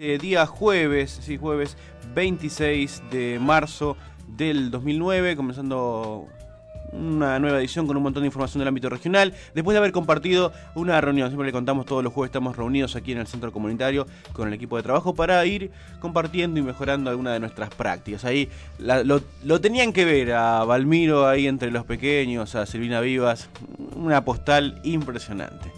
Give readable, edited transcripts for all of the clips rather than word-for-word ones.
Día jueves, sí, jueves 26 de marzo del 2009, comenzando una nueva edición con un montón de información del ámbito regional. Después de haber compartido una reunión, siempre le contamos todos los jueves, estamos reunidos aquí en el centro comunitario con el equipo de trabajo para ir compartiendo y mejorando algunas de nuestras prácticas. Ahí lo tenían que ver a Valmiro ahí entre los pequeños, a Silvina Vivas, una postal impresionante.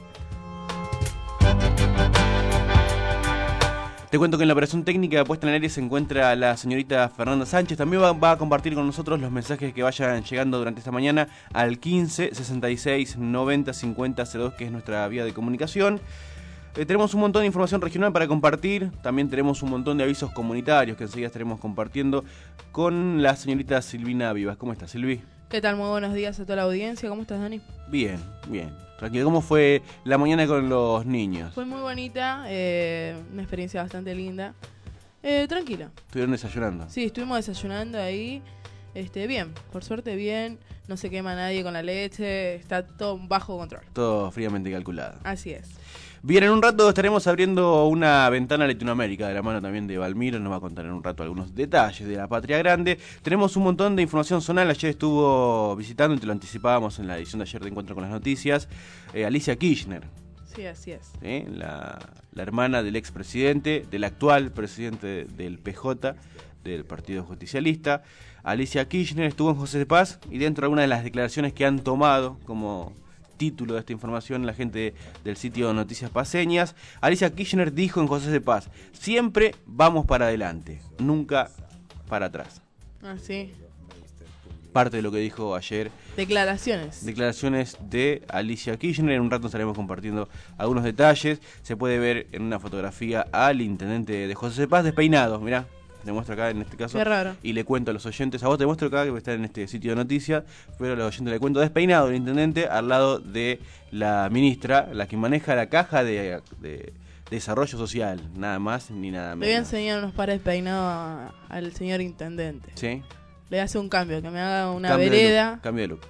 Te cuento que en la operación técnica puesta en el aire se encuentra la señorita Fernanda Sánchez. También va a compartir con nosotros los mensajes que vayan llegando durante esta mañana al 15 66 90 50 02, que es nuestra vía de comunicación. Tenemos un montón de información regional para compartir. También tenemos un montón de avisos comunitarios que enseguida estaremos compartiendo con la señorita Silvina Vivas. ¿Cómo estás, Silvi? ¿Qué tal? Muy buenos días a toda la audiencia. ¿Cómo estás, Dani? Bien, bien. Tranquilo. ¿Cómo fue la mañana con los niños? Fue muy bonita, una experiencia bastante linda. Tranquila. ¿Estuvieron desayunando? Sí, estuvimos desayunando ahí. Bien, por suerte bien. No se quema nadie con la leche. Está todo bajo control. Todo fríamente calculado. Así es. Bien, en un rato estaremos abriendo una ventana a Latinoamérica de la mano también de Valmiro. Nos va a contar en un rato algunos detalles de la Patria Grande. Tenemos un montón de información zonal. Ayer estuvo visitando, y te lo anticipábamos en la edición de ayer de Encuentro con las Noticias, Alicia Kirchner. Sí, así es. La hermana del expresidente, del actual presidente del PJ, del Partido Justicialista. Alicia Kirchner estuvo en José de Paz, y dentro de algunas de las declaraciones que han tomado como título de esta información la gente del sitio Noticias Paceñas, Alicia Kirchner dijo en José de Paz: siempre vamos para adelante, nunca para atrás. Así. Parte de lo que dijo ayer. Declaraciones de Alicia Kirchner. En un rato estaremos compartiendo algunos detalles. Se puede ver en una fotografía al intendente de José de Paz despeinado, mirá. Te muestro acá en este caso. Qué raro. Y le cuento a los oyentes, a vos te muestro acá que está en este sitio de noticias, pero a los oyentes le cuento despeinado el intendente al lado de la ministra, la que maneja la caja de desarrollo social, nada más ni nada menos. Le voy a enseñar unos pares peinados al señor intendente. ¿Sí? Le hace un cambio, que me haga una Cambio vereda. Cambio de look.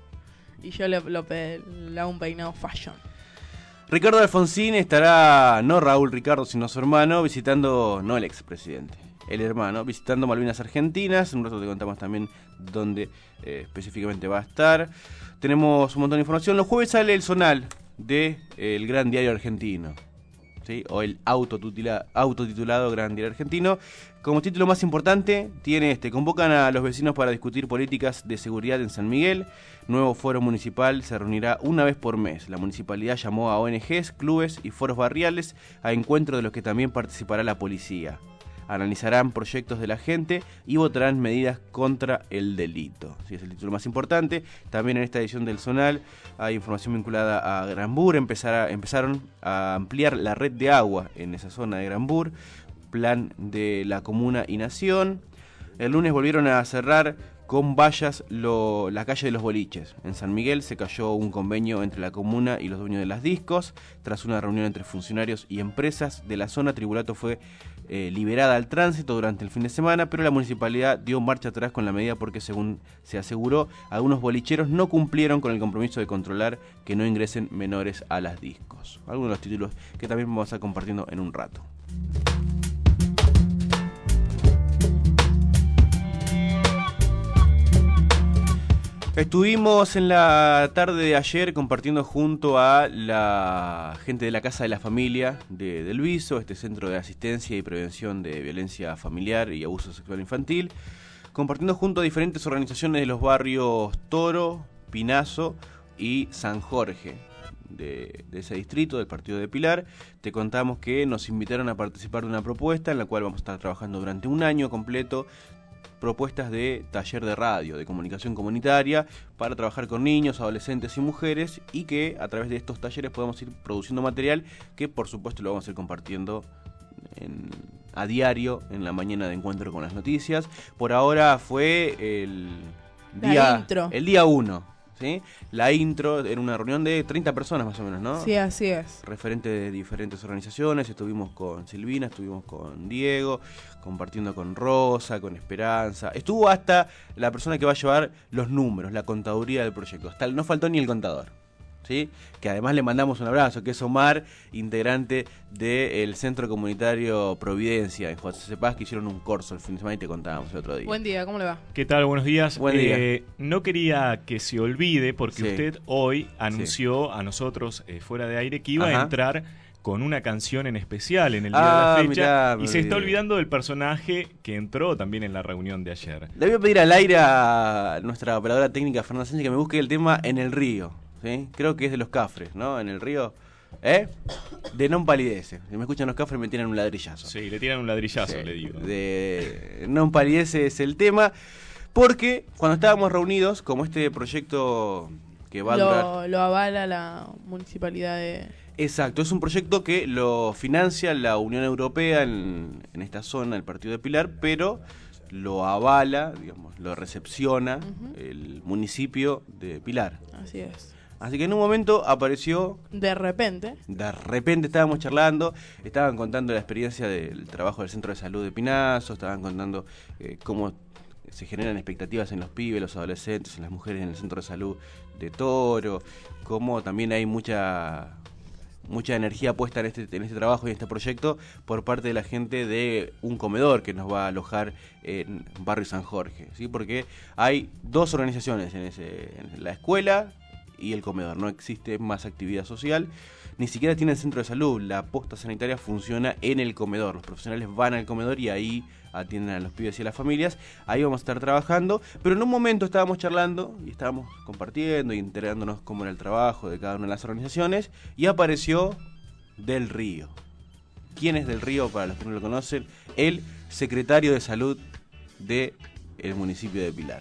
Y yo le hago un peinado fashion. Ricardo Alfonsín estará, no Raúl Ricardo, sino su hermano, visitando, no el expresidente, el hermano, visitando Malvinas Argentinas. En un rato te contamos también dónde específicamente va a estar. Tenemos un montón de información. Los jueves sale el zonal de el Gran Diario Argentino, ¿sí? O el autotitulado Gran Diario Argentino. Como título más importante tiene convocan a los vecinos para discutir políticas de seguridad en San Miguel. Nuevo foro municipal se reunirá una vez por mes. La municipalidad llamó a ONGs, clubes y foros barriales a encuentro de los que también participará la policía. Analizarán proyectos de la gente y votarán medidas contra el delito. Sí, es el título más importante. También en esta edición del Zonal hay información vinculada a Granbur. Empezaron a ampliar la red de agua en esa zona de Granbur. Plan de la Comuna y Nación. El lunes volvieron a cerrar con vallas la calle de los boliches. En San Miguel se cayó un convenio entre la comuna y los dueños de las discos. Tras una reunión entre funcionarios y empresas de la zona, Tribulato fue liberada al tránsito durante el fin de semana, pero la municipalidad dio marcha atrás con la medida porque, según se aseguró, algunos bolicheros no cumplieron con el compromiso de controlar que no ingresen menores a las discos. Algunos de los títulos que también vamos a estar compartiendo en un rato. Estuvimos en la tarde de ayer compartiendo junto a la gente de la Casa de la Familia de Del Viso, este centro de asistencia y prevención de violencia familiar y abuso sexual infantil, compartiendo junto a diferentes organizaciones de los barrios Toro, Pinazo y San Jorge de ese distrito, del partido de Pilar. Te contamos que nos invitaron a participar de una propuesta en la cual vamos a estar trabajando durante un año completo. Propuestas de taller de radio, de comunicación comunitaria, para trabajar con niños, adolescentes y mujeres, y que a través de estos talleres podemos ir produciendo material que por supuesto lo vamos a ir compartiendo a diario en la mañana de Encuentro con las Noticias. Por ahora fue el día 1. ¿Sí? La intro era una reunión de 30 personas más o menos, ¿no? Sí, así es. Referentes de diferentes organizaciones. Estuvimos con Silvina, estuvimos con Diego, compartiendo con Rosa, con Esperanza. Estuvo hasta la persona que va a llevar los números, la contaduría del proyecto. No faltó ni el contador. ¿sí? Que además le mandamos un abrazo, que es Omar, integrante del Centro Comunitario Providencia en José C. Paz, que hicieron un curso el fin de semana y te contábamos el otro día. Buen día, ¿cómo le va? ¿Qué tal? Buenos días. Buen día. No quería que se olvide, porque Sí. usted hoy anunció a nosotros, fuera de aire, que iba Ajá. a entrar con una canción en especial en el día de Ah, la fecha, mirá, me y se está olvidé. olvidando del personaje que entró también en la reunión de ayer. Le voy a pedir al aire a nuestra operadora técnica Fernanda Sánchez que me busque el tema En el Río, ¿sí? Creo que es de los Cafres, ¿no? En el Río, de Non Palidece. Si me escuchan los Cafres me tiran un ladrillazo. Sí, le tiran un ladrillazo, Sí, le digo. de Non Palidece es el tema, porque cuando estábamos reunidos, como este proyecto que va a durar... Lo avala la municipalidad de... Exacto, es un proyecto que lo financia la Unión Europea en esta zona, el Partido de Pilar, pero lo avala, digamos, lo recepciona el municipio de Pilar. Así es. Así que en un momento apareció, De repente. de repente estábamos charlando, estaban contando la experiencia del trabajo del Centro de Salud de Pinazo, estaban contando cómo se generan expectativas en los pibes, los adolescentes, en las mujeres en el Centro de Salud de Toro, cómo también hay mucha energía puesta en este trabajo y en este proyecto por parte de la gente de un comedor que nos va a alojar en Barrio San Jorge, ¿sí? Porque hay dos organizaciones en la escuela y el comedor, no existe más actividad social, ni siquiera tienen centro de salud, la posta sanitaria funciona en el comedor, los profesionales van al comedor y ahí atienden a los pibes y a las familias, ahí vamos a estar trabajando, pero en un momento estábamos charlando y estábamos compartiendo y enterándonos cómo era el trabajo de cada una de las organizaciones y apareció Del Río. ¿Quién es Del Río? Para los que no lo conocen, el secretario de salud del municipio de Pilar.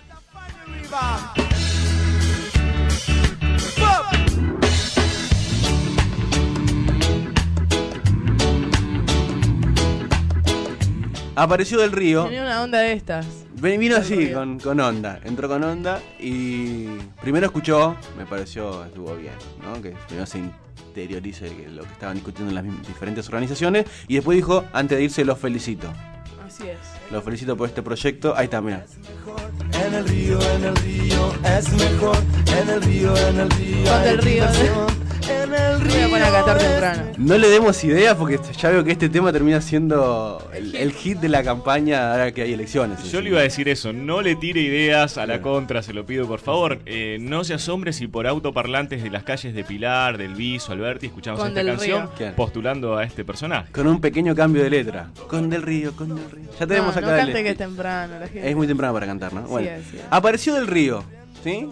Apareció Del Río. Tenía una onda de estas. Vino así, Del con onda. Entró con onda y primero escuchó, me pareció, estuvo bien, ¿no? Que primero se interiorice lo que estaban discutiendo en las diferentes organizaciones y después dijo, antes de irse, los felicito. Así es. Los felicito por este proyecto. Ahí está, mirá. En el río es mejor. En el río Con Del Río, En el Me voy a poner a cantar temprano. No le demos ideas porque ya veo que este tema termina siendo el hit de la campaña ahora que hay elecciones. Yo le iba a decir eso, no le tire ideas a la contra, se lo pido por favor. No se asombre si por autoparlantes de las calles de Pilar, del Viso, Alberti, escuchamos Con esta Del canción Río. postulando a este personaje. Con un pequeño cambio de letra. Con Del Río, con Del Río. Ya tenemos No acá el- cante que es temprano. La gente. Es muy temprano para cantar, ¿no? Bueno, sí es. apareció Del Río, ¿sí?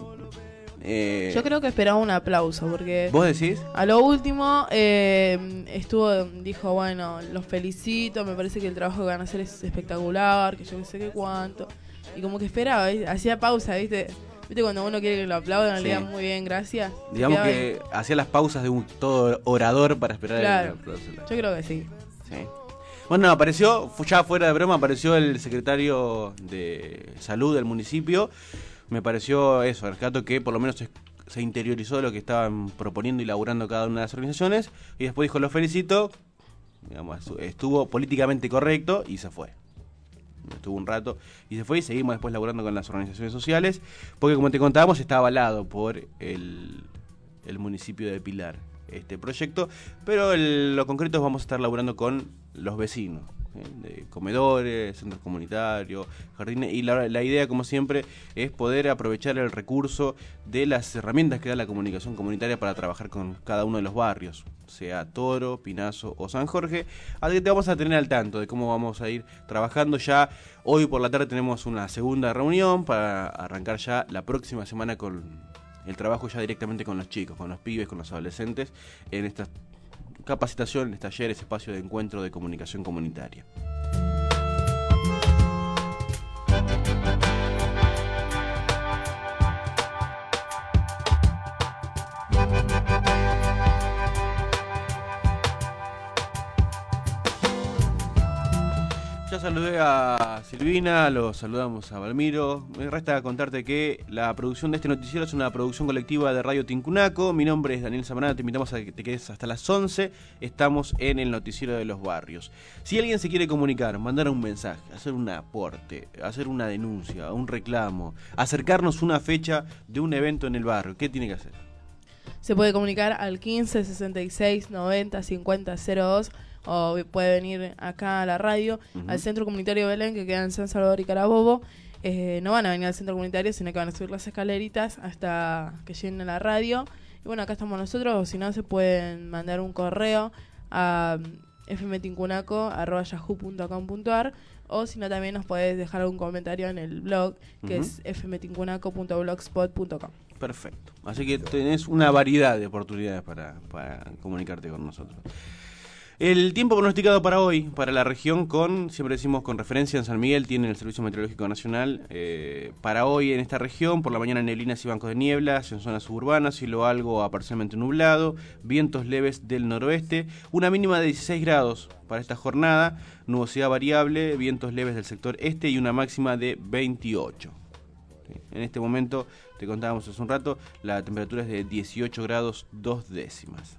Yo creo que esperaba un aplauso porque... ¿Vos decís? A lo último, dijo, bueno, los felicito, me parece que el trabajo que van a hacer es espectacular, que yo no sé qué cuánto. Y como que esperaba, ¿viste? Hacía pausa, ¿viste? ¿Viste cuando uno quiere que lo aplaudan, Sí. le digan muy bien, gracias? Digamos Quedaba que hacía las pausas de un todo orador para esperar Claro. el aplauso. Yo creo que sí. Sí. Bueno, apareció, ya fuera de broma, apareció el secretario de salud del municipio. Me pareció eso, rescato que por lo menos se interiorizó de lo que estaban proponiendo y laburando cada una de las organizaciones. Y después dijo, lo felicito. Digamos, estuvo políticamente correcto y se fue. Estuvo un rato y se fue y seguimos después laburando con las organizaciones sociales. Porque como te contábamos, está avalado por el municipio de Pilar este proyecto. Pero lo concreto es vamos a estar laburando con los vecinos. De comedores, centros comunitarios, jardines, y la idea, como siempre, es poder aprovechar el recurso de las herramientas que da la comunicación comunitaria para trabajar con cada uno de los barrios, sea Toro, Pinazo o San Jorge. Así que te vamos a tener al tanto de cómo vamos a ir trabajando. Ya hoy por la tarde tenemos una segunda reunión para arrancar ya la próxima semana con el trabajo ya directamente con los chicos, con los pibes, con los adolescentes, en estas capacitaciones, talleres, espacio de encuentro de comunicación comunitaria. Ya saludé a Silvina, los saludamos a Valmiro. Me resta contarte que la producción de este noticiero es una producción colectiva de Radio Tincunaco. Mi nombre es Daniel Zamanada, te invitamos a que te quedes hasta las 11. Estamos en el noticiero de los barrios. Si alguien se quiere comunicar, mandar un mensaje, hacer un aporte, hacer una denuncia, un reclamo, acercarnos una fecha de un evento en el barrio, ¿qué tiene que hacer? se puede comunicar al 15 66 90 50 02 o puede venir acá a la radio, al Centro Comunitario Belén, que queda en San Salvador y Carabobo. No van a venir al Centro Comunitario, sino que van a subir las escaleritas hasta que lleguen a la radio. Y bueno, acá estamos nosotros, o si no, se pueden mandar un correo a fmtincunaco@yahoo.com.ar, o si no, también nos podés dejar algún comentario en el blog, que es fmtincunaco.blogspot.com. Perfecto. Así que tenés una variedad de oportunidades para comunicarte con nosotros. El tiempo pronosticado para hoy, para la región, siempre decimos con referencia en San Miguel, tiene el Servicio Meteorológico Nacional. Para hoy en esta región, por la mañana neblinas y bancos de niebla, en zonas suburbanas, cielo algo a parcialmente nublado, vientos leves del noroeste, una mínima de 16 grados para esta jornada, nubosidad variable, vientos leves del sector este y una máxima de 28. ¿Sí? En este momento, te contábamos hace un rato, la temperatura es de 18 grados 2 décimas.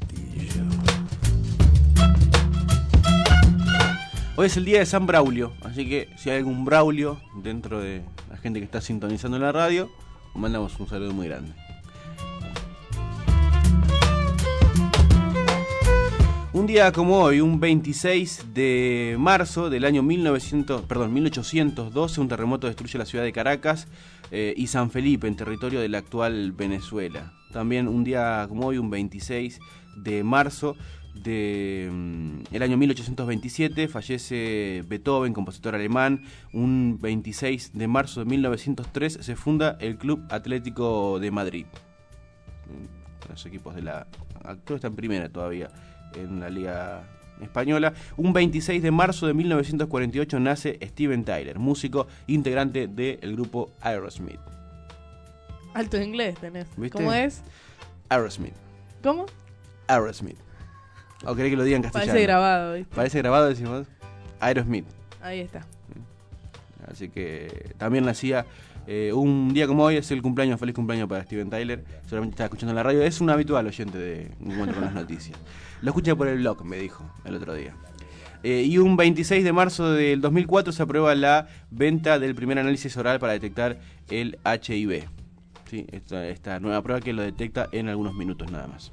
Hoy es el día de San Braulio, así que si hay algún Braulio dentro de la gente que está sintonizando en la radio, mandamos un saludo muy grande. Un día como hoy, un 26 de marzo del año 1812, un terremoto destruye la ciudad de Caracas y San Felipe, en territorio de la actual Venezuela. También un día como hoy, un 26 de marzo del año 1827, fallece Beethoven, compositor alemán. Un 26 de marzo de 1903 se funda el Club Atlético de Madrid. Los equipos de la actual está en primera todavía en la Liga Española. Un 26 de marzo de 1948 nace Steven Tyler, músico integrante del grupo Aerosmith. Alto inglés tenés. ¿Viste? ¿Cómo es? Aerosmith. ¿Cómo? Aerosmith. ¿O querés que lo diga en castellano? Parece grabado, ¿viste? Parece grabado, decimos. Aerosmith. Ahí está. Así que también nacía un día como hoy, es el cumpleaños, feliz cumpleaños para Steven Tyler. Seguramente está escuchando en la radio, es un habitual oyente de Encuentro con las Noticias. Lo escuché por el blog, me dijo el otro día. Y un 26 de marzo del 2004 se aprueba la venta del primer análisis oral para detectar el HIV. ¿Sí? Esta nueva prueba que lo detecta en algunos minutos nada más.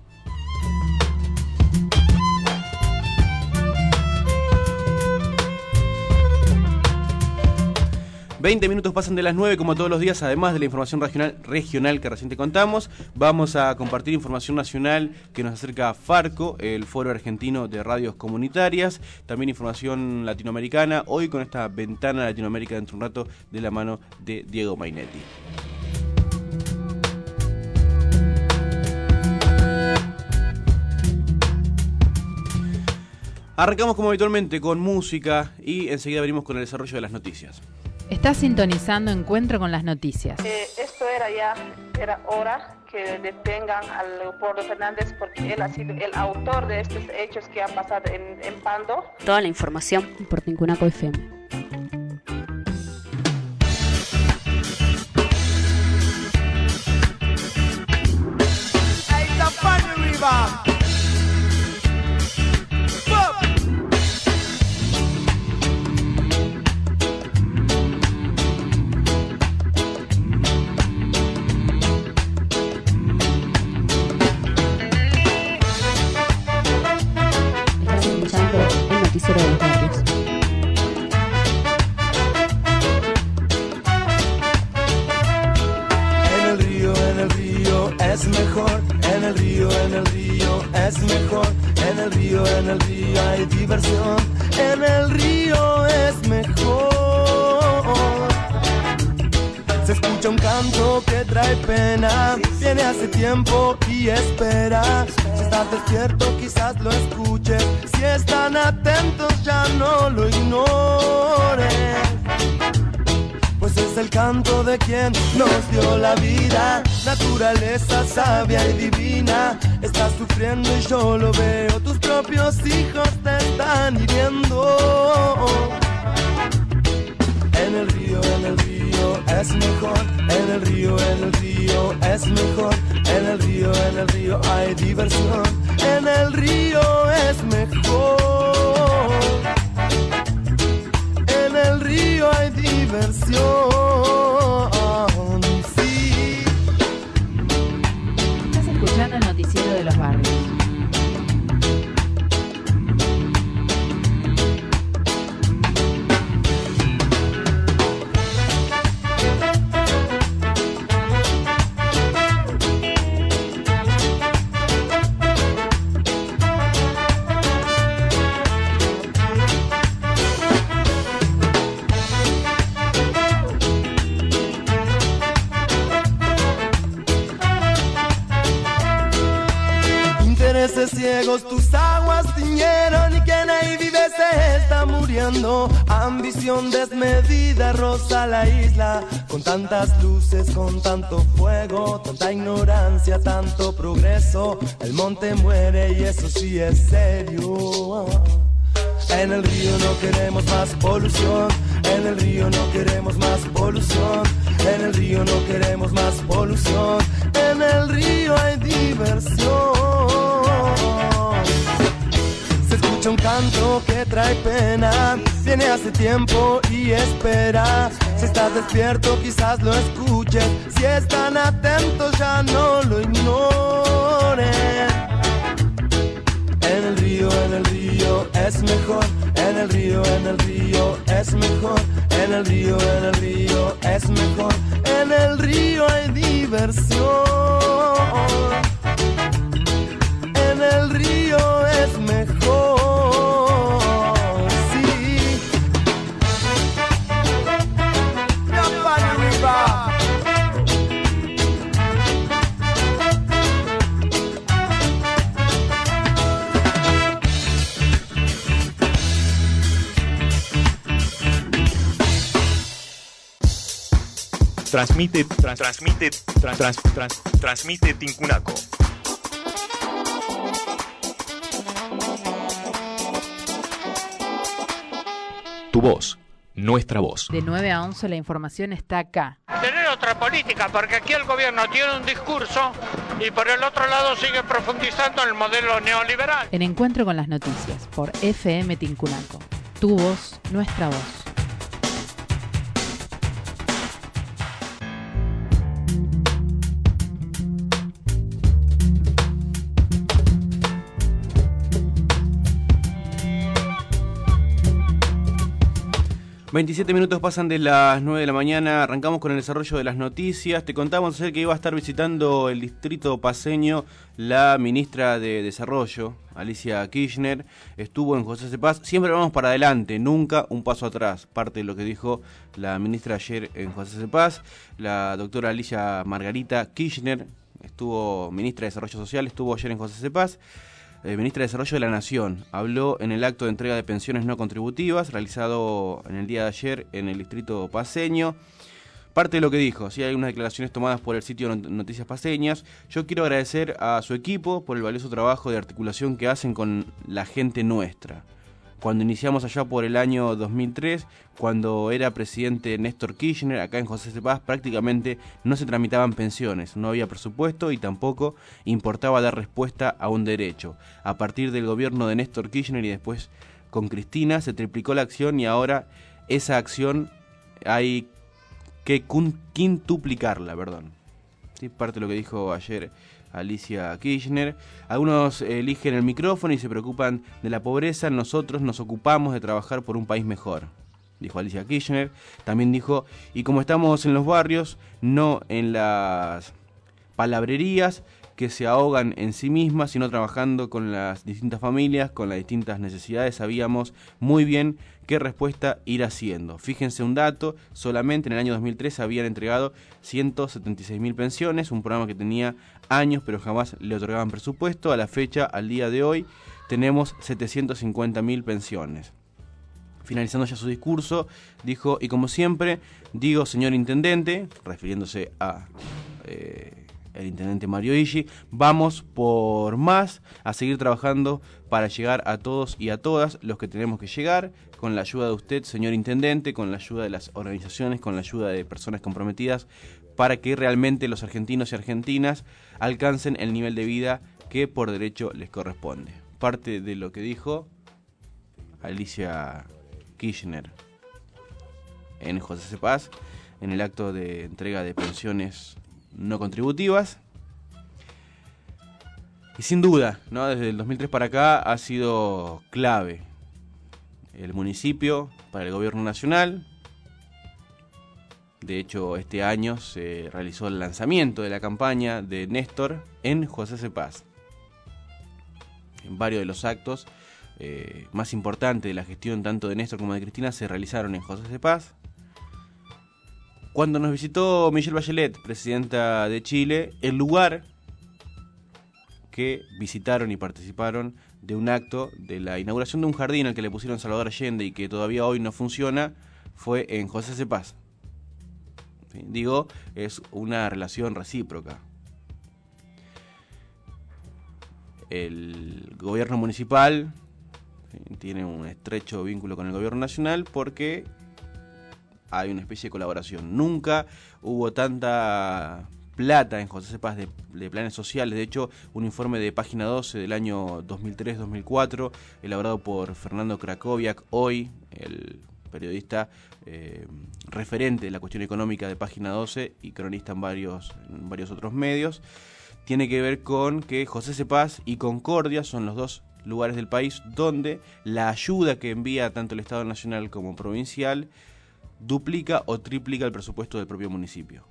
20 minutos pasan de las 9, como todos los días, además de la información regional que recién te contamos. Vamos a compartir información nacional que nos acerca a Farco, el Foro Argentino de Radios Comunitarias. También información latinoamericana, hoy con esta ventana a Latinoamérica dentro de un rato, de la mano de Diego Mainetti. Arrancamos como habitualmente con música y enseguida venimos con el desarrollo de las noticias. Estás sintonizando Encuentro con las Noticias. Esto era hora que detengan al Leopoldo Fernández, porque él ha sido el autor de estos hechos que han pasado en Pando. Toda la información por Tincunaco FM. Hey, the funny river. Noticiero de los Barrios. En el río es mejor. En el río es mejor. En el río hay diversión. En el río es mejor. Se escucha un canto que trae pena. Viene hace tiempo y espera. Si estás despierto quizás lo escuches. Si están atentos ya no lo ignoren. Pues es el canto de quien nos dio la vida. Naturaleza sabia y divina. Estás sufriendo y yo lo veo. Tus propios hijos te están hiriendo. En el río es mejor. En el río es mejor. En el río hay diversión. En el río es mejor. En el río hay diversión. Sí. Estás escuchando Lejos tus aguas tiñeron y quien ahí vive se está muriendo. Ambición desmedida roza la isla, con tantas luces, con tanto fuego, tanta ignorancia, tanto progreso. El monte muere y eso sí es serio. En el río no queremos más polución, en el río no queremos más polución, en el río no queremos más polución, en el río hay diversión. Se escucha un canto que trae pena, viene hace tiempo y espera. Si estás despierto quizás lo escuches, si están atentos ya no lo ignoren. En el río es mejor, en el río es mejor, en el río es mejor, en el río hay diversión. En el río es mejor, sí. Transmite Tincunaco. Tu voz, nuestra voz. De 9 a 11 la información está acá. Tener otra política, porque aquí el gobierno tiene un discurso y por el otro lado sigue profundizando en el modelo neoliberal. En Encuentro con las Noticias, por FM Tincunaco. Tu voz, nuestra voz. ...27 pasan de las 9 de la mañana... ...arrancamos con el desarrollo de las noticias... ...te contamos ayer que iba a estar visitando el distrito paceño... ...la ministra de Desarrollo, Alicia Kirchner... ...estuvo en José Cepaz... ...siempre vamos para adelante, nunca un paso atrás... ...parte de lo que dijo la ministra ayer en José Cepaz... ...la doctora Alicia Margarita Kirchner... ...estuvo ministra de Desarrollo Social... ...estuvo ayer en José Cepaz... Ministra de Desarrollo de la Nación, habló en el acto de entrega de pensiones no contributivas realizado en el día de ayer en el distrito paceño. Parte de lo que dijo, sí, hay unas declaraciones tomadas por el sitio Noticias Paceñas. Yo quiero agradecer a su equipo por el valioso trabajo de articulación que hacen con la gente nuestra. Cuando iniciamos allá por el año 2003, cuando era presidente Néstor Kirchner, acá en José Cepaz prácticamente no se tramitaban pensiones, no había presupuesto y tampoco importaba dar respuesta a un derecho. A partir del gobierno de Néstor Kirchner y después con Cristina se triplicó la acción y ahora esa acción hay que quintuplicarla, Sí, parte de lo que dijo ayer Alicia Kirchner. Algunos eligen el micrófono y se preocupan de la pobreza. Nosotros nos ocupamos de trabajar por un país mejor, dijo Alicia Kirchner. También dijo, y como estamos en los barrios, no en las palabrerías que se ahogan en sí mismas, sino trabajando con las distintas familias, con las distintas necesidades, sabíamos muy bien qué respuesta ir haciendo. Fíjense un dato, solamente en el año 2003 habían entregado 176.000 pensiones, un programa que tenía años pero jamás le otorgaban presupuesto. A la fecha, al día de hoy, tenemos 750.000 pensiones. Finalizando ya su discurso, dijo, y como siempre, digo, señor intendente, refiriéndose a el intendente Mario Illi, vamos por más, a seguir trabajando para llegar a todos y a todas los que tenemos que llegar, con la ayuda de usted, señor intendente, con la ayuda de las organizaciones, con la ayuda de personas comprometidas, para que realmente los argentinos y argentinas alcancen el nivel de vida que por derecho les corresponde. Parte de lo que dijo Alicia Kirchner en José Cepaz, en el acto de entrega de pensiones no contributivas. Y sin duda, ¿no?, desde el 2003 para acá ha sido clave el municipio para el gobierno nacional. De hecho, este año se realizó el lanzamiento de la campaña de Néstor en José Cepaz. En varios de los actos más importantes de la gestión tanto de Néstor como de Cristina se realizaron en José Cepaz. Cuando nos visitó Michelle Bachelet, presidenta de Chile, el lugar que visitaron y participaron de un acto de la inauguración de un jardín al que le pusieron Salvador Allende y que todavía hoy no funciona, fue en José C. Paz. ¿Sí? Digo, es una relación recíproca. El gobierno municipal, ¿sí?, tiene un estrecho vínculo con el gobierno nacional porque hay una especie de colaboración. Nunca hubo tanta plata en José C. Paz de planes sociales. De hecho, un informe de Página 12 del año 2003-2004, elaborado por Fernando Krakowiak, hoy el periodista referente de la cuestión económica de Página 12 y cronista en varios otros medios, tiene que ver con que José C. Paz y Concordia son los dos lugares del país donde la ayuda que envía tanto el Estado nacional como provincial duplica o triplica el presupuesto del propio municipio.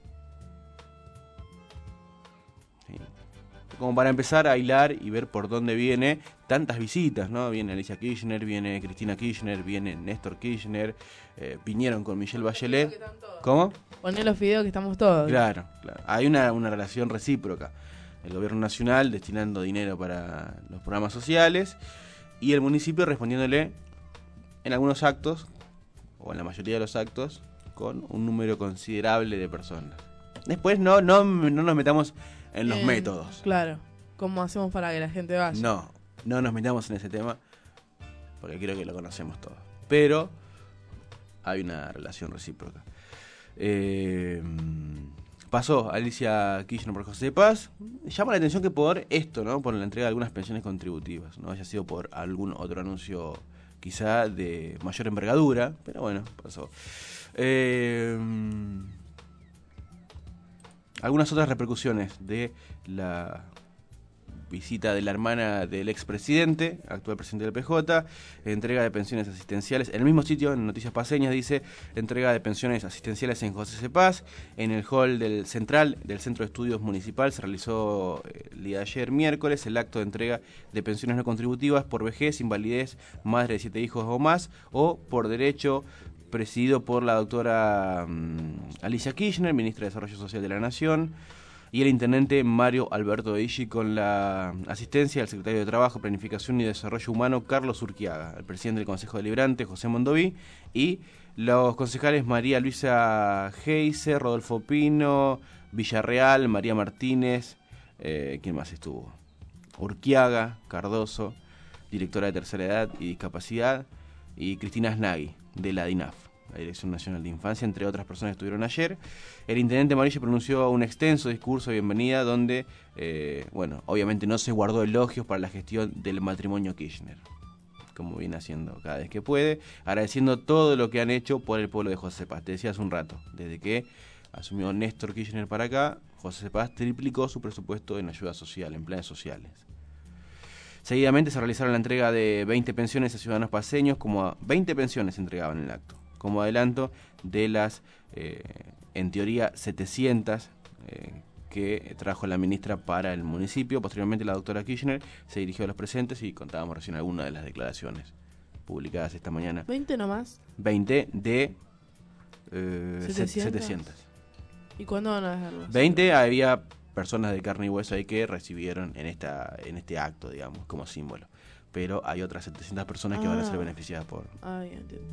Sí. Como para empezar a hilar y ver por dónde viene tantas visitas, ¿no? Viene Alicia Kirchner, viene Cristina Kirchner, viene Néstor Kirchner, vinieron con Michelle Bachelet. ¿Cómo? Poné los videos que estamos todos. Claro. Hay una relación recíproca. El gobierno nacional destinando dinero para los programas sociales y el municipio respondiéndole en algunos actos, o en la mayoría de los actos, con un número considerable de personas. Después no nos metamos en los métodos. Claro, ¿cómo hacemos para que la gente vaya? No nos metamos en ese tema, porque creo que lo conocemos todos. Pero hay una relación recíproca. Pasó Alicia Kirchner por José Paz. Llama la atención que por esto, ¿no?, por la entrega de algunas pensiones contributivas, no haya sido por algún otro anuncio quizá de mayor envergadura, pero bueno, pasó. Algunas otras repercusiones de la visita de la hermana del expresidente, actual presidente del PJ, entrega de pensiones asistenciales, en el mismo sitio, en Noticias Paceñas, dice, entrega de pensiones asistenciales en José C. Paz, en el hall del Central del Centro de Estudios Municipal se realizó el día de ayer, miércoles, el acto de entrega de pensiones no contributivas por vejez, invalidez, madre de 7 hijos o más, o por derecho, presidido por la doctora Alicia Kirchner, ministra de Desarrollo Social de la Nación, y el intendente Mario Alberto Illi, con la asistencia del secretario de Trabajo, Planificación y Desarrollo Humano, Carlos Urquiaga, el presidente del Consejo Deliberante, José Mondoví, y los concejales María Luisa Geise, Rodolfo Pino, Villarreal, María Martínez, ¿quién más estuvo? Urquiaga, Cardoso, directora de Tercera Edad y Discapacidad, y Cristina Snaghi, de la DINAF, la Dirección Nacional de Infancia, entre otras personas que estuvieron ayer. El intendente Amarillo pronunció un extenso discurso de bienvenida donde, obviamente no se guardó elogios para la gestión del matrimonio Kirchner, como viene haciendo cada vez que puede, agradeciendo todo lo que han hecho por el pueblo de José Paz. Te decía hace un rato, desde que asumió Néstor Kirchner para acá, José Paz triplicó su presupuesto en ayuda social, en planes sociales. Seguidamente se realizaron la entrega de 20 pensiones a ciudadanos paceños, 20 pensiones se entregaban en el acto, como adelanto de las, en teoría, 700 que trajo la ministra para el municipio. Posteriormente la doctora Kirchner se dirigió a los presentes y contábamos recién algunas de las declaraciones publicadas esta mañana. ¿20 nomás? 20 de 700. 700. ¿Y cuándo van a dejarlo? 20 había personas de carne y hueso ahí que recibieron en este acto, digamos, como símbolo. Pero hay otras 700 personas que van a ser beneficiadas por... Ah, ya entiendo.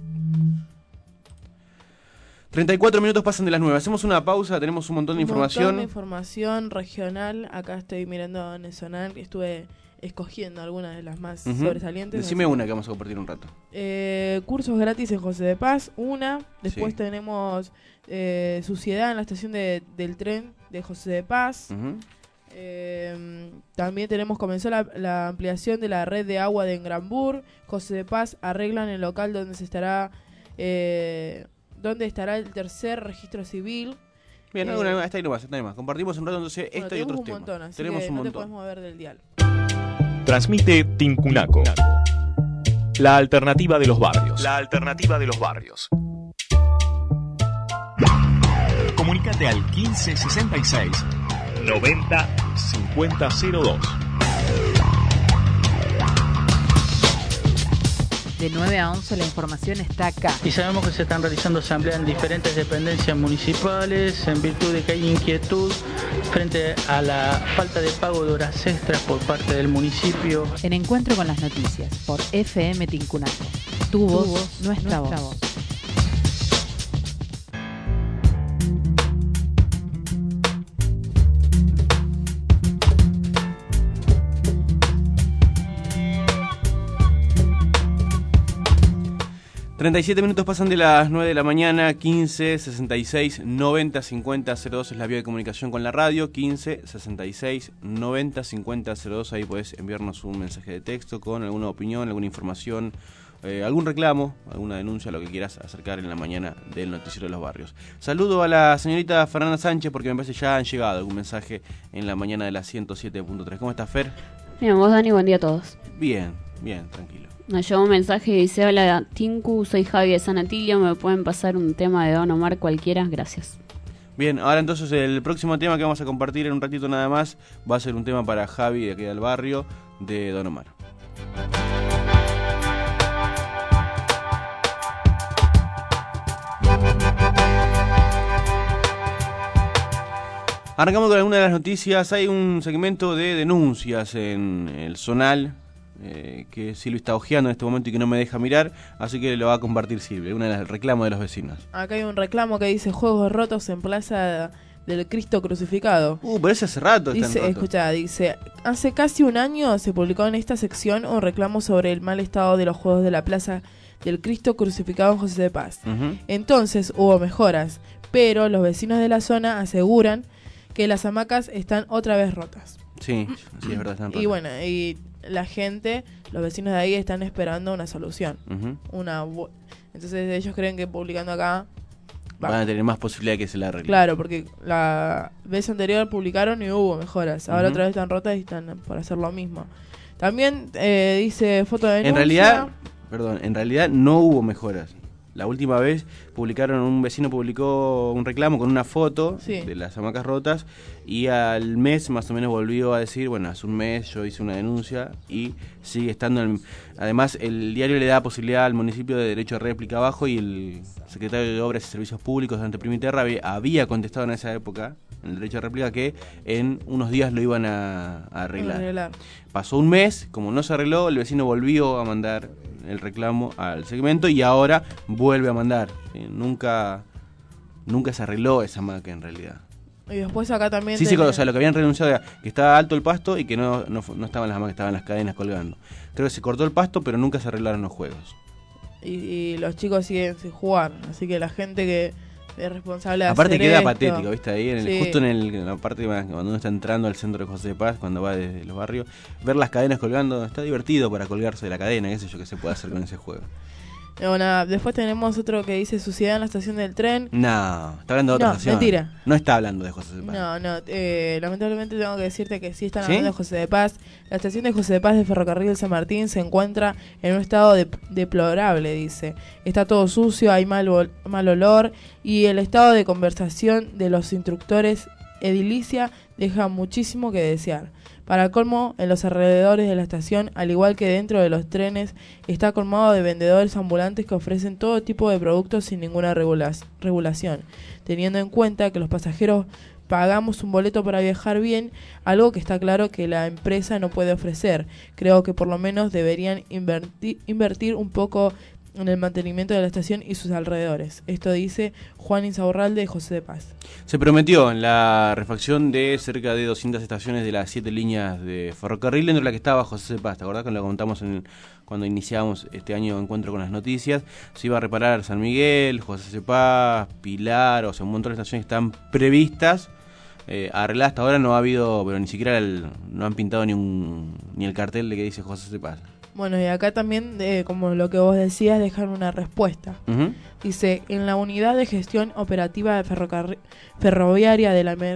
34 minutos pasan de las 9. Hacemos una pausa, tenemos un montón de información. Un montón de información regional. Acá estoy mirando Nacional, que estuve escogiendo algunas de las más sobresalientes. Decime una que vamos a compartir un rato. Cursos gratis en José de Paz, una. Después tenemos Suciedad en la estación del tren de José de Paz. También comenzó la ampliación de la red de agua de Engranburg. José de Paz arreglan el local donde estará el tercer registro civil. Bien, está ahí nomás. Compartimos un rato entonces esto y otros temas. Montón, así tenemos que un no montón. te podemos mover del dial. Transmite Tincunaco, la alternativa de los barrios. La alternativa de los barrios. Comunícate al 1566 90 5002. De 9 a 11 la información está acá. Y sabemos que se están realizando asambleas en diferentes dependencias municipales en virtud de que hay inquietud frente a la falta de pago de horas extras por parte del municipio. En Encuentro con las Noticias por FM Tincunaco. Tu voz, nuestra voz. 37 minutos pasan de las 9 de la mañana, 15 66 90 50 02 es la vía de comunicación con la radio, 15 66 90 50 02, ahí puedes enviarnos un mensaje de texto con alguna opinión, alguna información, algún reclamo, alguna denuncia, lo que quieras acercar en la mañana del Noticiero de los Barrios. Saludo a la señorita Fernanda Sánchez porque me parece ya han llegado algún mensaje en la mañana de la 107.3. ¿Cómo estás, Fer? Bien, vos, Dani, buen día a todos. Bien, tranquilo. Nos llegó un mensaje y dice: hola Tinku, soy Javi de San Atilio, ¿me pueden pasar un tema de Don Omar cualquiera? Gracias. Bien, ahora entonces el próximo tema que vamos a compartir en un ratito nada más va a ser un tema para Javi de aquí del barrio de Don Omar. Arrancamos con alguna de las noticias. Hay un segmento de denuncias en el Zonal que Silvia está hojeando en este momento y que no me deja mirar, así que lo va a compartir Silvia, una de las reclamos de los vecinos. Acá hay un reclamo que dice juegos rotos en Plaza del Cristo Crucificado. Pero ese hace rato están dice, rotos. Escuchá, dice, hace casi un año se publicó en esta sección un reclamo sobre el mal estado de los juegos de la Plaza del Cristo Crucificado en José de Paz. Entonces hubo mejoras, pero los vecinos de la zona aseguran que las hamacas están otra vez rotas. Sí, es verdad, están rotas. Y bueno, y la gente, los vecinos de ahí están esperando una solución. Entonces ellos creen que publicando acá van a tener más posibilidad de que se la arregle. Claro, porque la vez anterior publicaron y hubo mejoras. Ahora otra vez están rotas y están por hacer lo mismo. También dice foto de denuncia. En realidad no hubo mejoras. La última vez un vecino publicó un reclamo con una foto de las hamacas rotas y al mes más o menos volvió a decir, bueno, hace un mes yo hice una denuncia y sigue estando. Además, el diario le da posibilidad al municipio de derecho de réplica abajo y el secretario de Obras y Servicios Públicos, Dante Primiterra, había contestado en esa época, en el derecho de réplica, que en unos días lo iban a arreglar. Pasó un mes, como no se arregló, el vecino volvió a mandar el reclamo al segmento y ahora vuelve a mandar. Nunca se arregló esa hamaca en realidad. Y después acá también... Sí, o sea, lo que habían renunciado era que estaba alto el pasto y que no estaban las hamacas, estaban las cadenas colgando. Creo que se cortó el pasto, pero nunca se arreglaron los juegos. Y los chicos siguen sin jugar, así que la gente que es responsable de aparte hacer queda esto, patético, ¿viste? Ahí justo en la parte cuando uno está entrando al centro de José de Paz, cuando va desde los barrios, ver las cadenas colgando, está divertido para colgarse de la cadena, qué sé yo, qué se puede hacer con ese juego. Bueno, después tenemos otro que dice suciedad en la estación del tren. No, está hablando de otra estación. Mentira. No está hablando de José de Paz. No, lamentablemente tengo que decirte que sí están hablando de José de Paz. La estación de José de Paz de Ferrocarril San Martín se encuentra en un estado deplorable, dice. Está todo sucio, hay mal olor y el estado de conversación de los instructores edilicia deja muchísimo que desear. Para colmo, en los alrededores de la estación, al igual que dentro de los trenes, está colmado de vendedores ambulantes que ofrecen todo tipo de productos sin ninguna regulación, teniendo en cuenta que los pasajeros pagamos un boleto para viajar bien, algo que está claro que la empresa no puede ofrecer. Creo que por lo menos deberían invertir un poco en el mantenimiento de la estación y sus alrededores. Esto dice Juan Insaurralde de José de Paz. Se prometió en la refacción de cerca de 200 estaciones de las 7 líneas de ferrocarril, dentro de la que estaba José de Paz. ¿Te acordás que lo contamos cuando iniciamos este año Encuentro con las Noticias? Se iba a reparar San Miguel, José de Paz, Pilar, o sea, un montón de estaciones que están previstas. Arregladas hasta ahora no ha habido, pero ni siquiera no han pintado ni el cartel de que dice José de Paz. Bueno, y acá también, como lo que vos decías, dejar una respuesta. Dice, en la unidad de gestión operativa de ferroviaria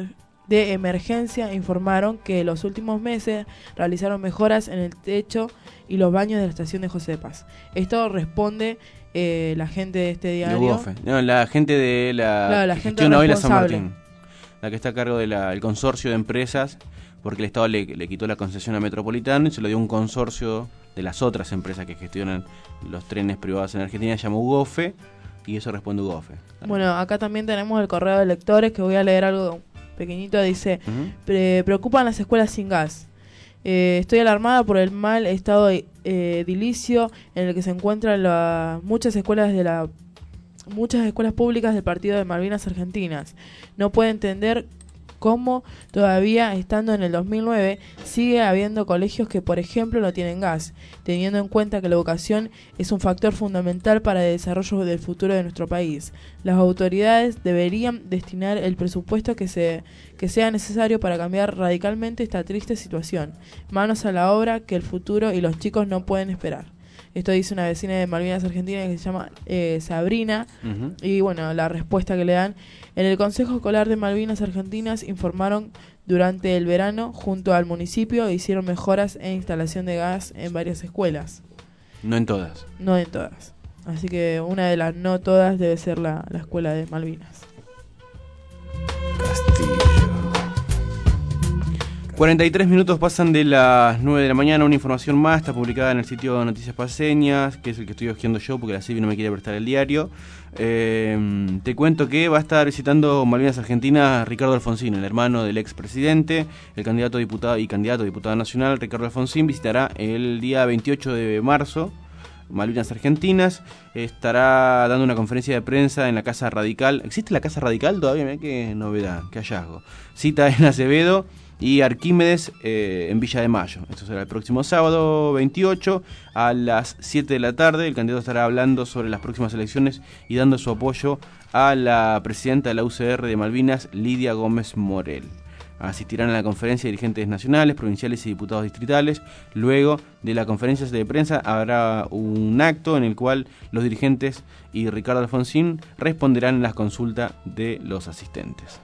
de emergencia informaron que los últimos meses realizaron mejoras en el techo y los baños de la estación de José de Paz. Esto responde la gente de este diario. La gente de la gente gestión hoy la San responsable. Martín, la que está a cargo del consorcio de empresas porque el Estado le quitó la concesión a Metropolitano y se lo dio a un consorcio de las otras empresas que gestionan los trenes privados en Argentina, se llama UGOFE, y eso responde UGOFE. Bueno, acá también tenemos el correo de lectores, que voy a leer algo pequeñito. Dice: preocupan las escuelas sin gas. Estoy alarmada por el mal estado edilicio en el que se encuentran muchas escuelas públicas del Partido de Malvinas Argentinas. No puedo entender cómo todavía, estando en el 2009, sigue habiendo colegios que, por ejemplo, no tienen gas, teniendo en cuenta que la educación es un factor fundamental para el desarrollo del futuro de nuestro país. Las autoridades deberían destinar el presupuesto que sea necesario para cambiar radicalmente esta triste situación. Manos a la obra, que el futuro y los chicos no pueden esperar. Esto dice una vecina de Malvinas Argentinas que se llama Sabrina. Y bueno, la respuesta que le dan: en el Consejo Escolar de Malvinas Argentinas informaron durante el verano, junto al municipio, hicieron mejoras en instalación de gas en varias escuelas. No en todas. No en todas. Así que una de las no todas debe ser la escuela de Malvinas. 43 minutos pasan de las 9 de la mañana. Una información más está publicada en el sitio Noticias Paseñas, que es el que estoy hojeando yo porque la CIVI no me quiere prestar el diario. Te cuento que va a estar visitando Malvinas Argentinas Ricardo Alfonsín, el hermano del expresidente, el candidato a diputado nacional. Ricardo Alfonsín visitará el día 28 de marzo Malvinas Argentinas. Estará dando una conferencia de prensa en la Casa Radical. ¿Existe la Casa Radical todavía? Mirá qué novedad, qué hallazgo. Cita en Acevedo y Arquímedes en Villa de Mayo. Esto será el próximo sábado 28 a las 7 de la tarde. El candidato estará hablando sobre las próximas elecciones y dando su apoyo a la presidenta de la UCR de Malvinas, Lidia Gómez Morel. Asistirán a la conferencia dirigentes nacionales, provinciales y diputados distritales. Luego de las conferencias de prensa habrá un acto en el cual los dirigentes y Ricardo Alfonsín responderán las consultas de los asistentes.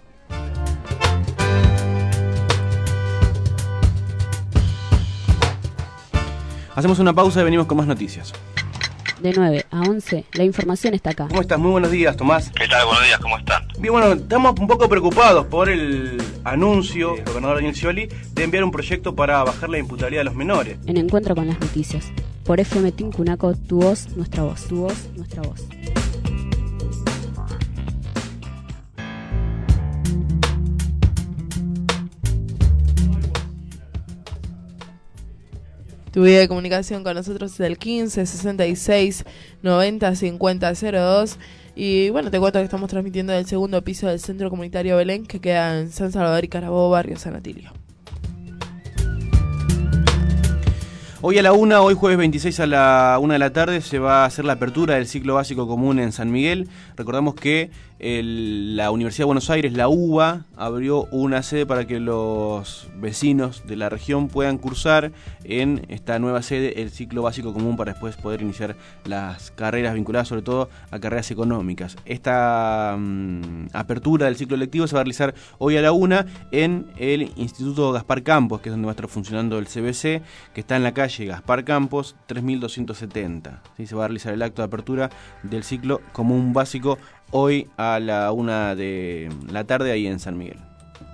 Hacemos una pausa y venimos con más noticias. De 9 a 11, la información está acá. ¿Cómo estás? Muy buenos días, Tomás. ¿Qué tal? Buenos días, ¿cómo están? Bien, bueno, estamos un poco preocupados por el anuncio del gobernador Daniel Scioli de enviar un proyecto para bajar la imputabilidad de los menores. En Encuentro con las Noticias. Por FM Tincunaco, tu voz, nuestra voz. Tu voz, nuestra voz. Tu vía de comunicación con nosotros es el 15 66 90 50 02. Y bueno, te cuento que estamos transmitiendo del segundo piso del Centro Comunitario Belén, que queda en San Salvador y Carabobo, barrio San Atilio. Hoy a la 1, hoy jueves 26 a la 1 de la tarde, se va a hacer la apertura del ciclo básico común en San Miguel. Recordamos que la Universidad de Buenos Aires, la UBA, abrió una sede para que los vecinos de la región puedan cursar en esta nueva sede el ciclo básico común para después poder iniciar las carreras vinculadas sobre todo a carreras económicas. Esta apertura del ciclo lectivo se va a realizar hoy a la 1 en el Instituto Gaspar Campos, que es donde va a estar funcionando el CBC, que está en la calle Gaspar Campos 3270. ¿Sí? Se va a realizar el acto de apertura del ciclo común básico hoy a la 1 de la tarde ahí en San Miguel.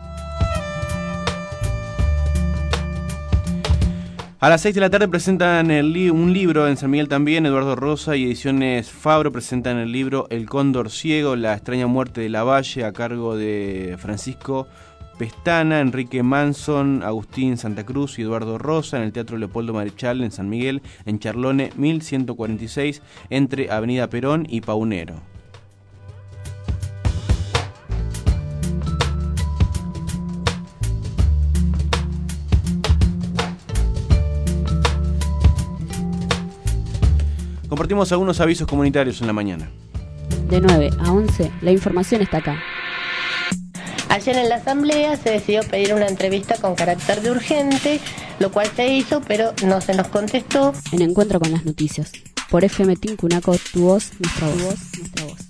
A las 6 de la tarde presentan un libro en San Miguel también. Eduardo Rosa y Ediciones Fabro presentan el libro El Cóndor Ciego, la extraña muerte de Lavalle, a cargo de Francisco Pestana, Enrique Manson, Agustín Santa Cruz y Eduardo Rosa, en el Teatro Leopoldo Marechal en San Miguel, en Charlone 1146, entre Avenida Perón y Paunero. Compartimos algunos avisos comunitarios en la mañana. De 9 a 11, la información está acá. Ayer en la asamblea se decidió pedir una entrevista con carácter de urgente, lo cual se hizo, pero no se nos contestó. En Encuentro con las Noticias. Por FM Tincunaco, tu voz, nuestra voz. Tu voz, nuestra voz.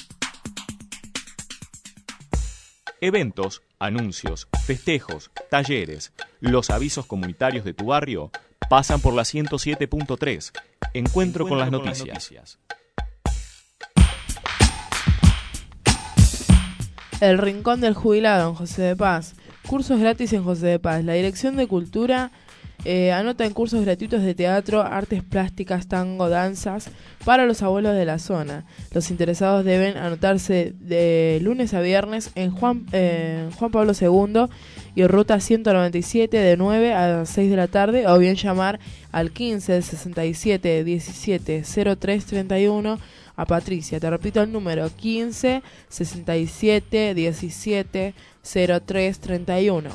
Eventos, anuncios, festejos, talleres, los avisos comunitarios de tu barrio pasan por la 107.3. Encuentro con las noticias. El Rincón del Jubilado en José de Paz. Cursos gratis en José de Paz. La Dirección de Cultura anota en cursos gratuitos de teatro, artes plásticas, tango, danzas para los abuelos de la zona. Los interesados deben anotarse de lunes a viernes en Juan Pablo II y ruta 197 de 9 a 6 de la tarde, o bien llamar al 15 67 17 03 31 a Patricia. Te repito el número: 15 67 17 03 31.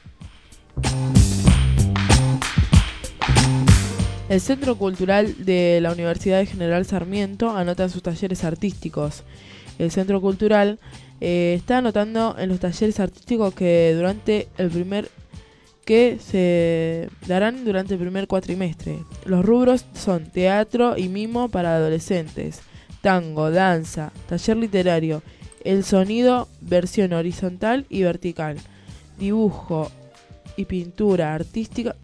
El Centro Cultural de la Universidad de General Sarmiento anota en sus talleres artísticos. El Centro Cultural está anotando en los talleres artísticos que se darán durante el primer cuatrimestre. Los rubros son teatro y mimo para adolescentes, tango, danza, taller literario, el sonido, versión horizontal y vertical, dibujo y pintura artística,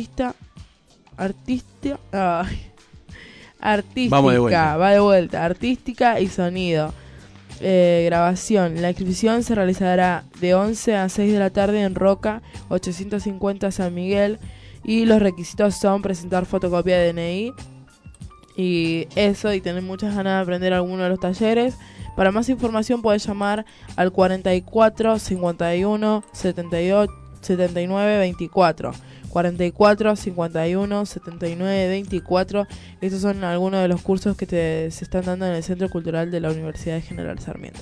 artística y sonido. Grabación. La inscripción se realizará de 11 a 6 de la tarde en Roca 850 San Miguel, y los requisitos son presentar fotocopia de DNI y tener muchas ganas de aprender alguno de los talleres. Para más información puedes llamar al 44 51 78 79 24. 44 51 79 24. Estos son algunos de los cursos que se están dando en el Centro Cultural de la Universidad de General Sarmiento.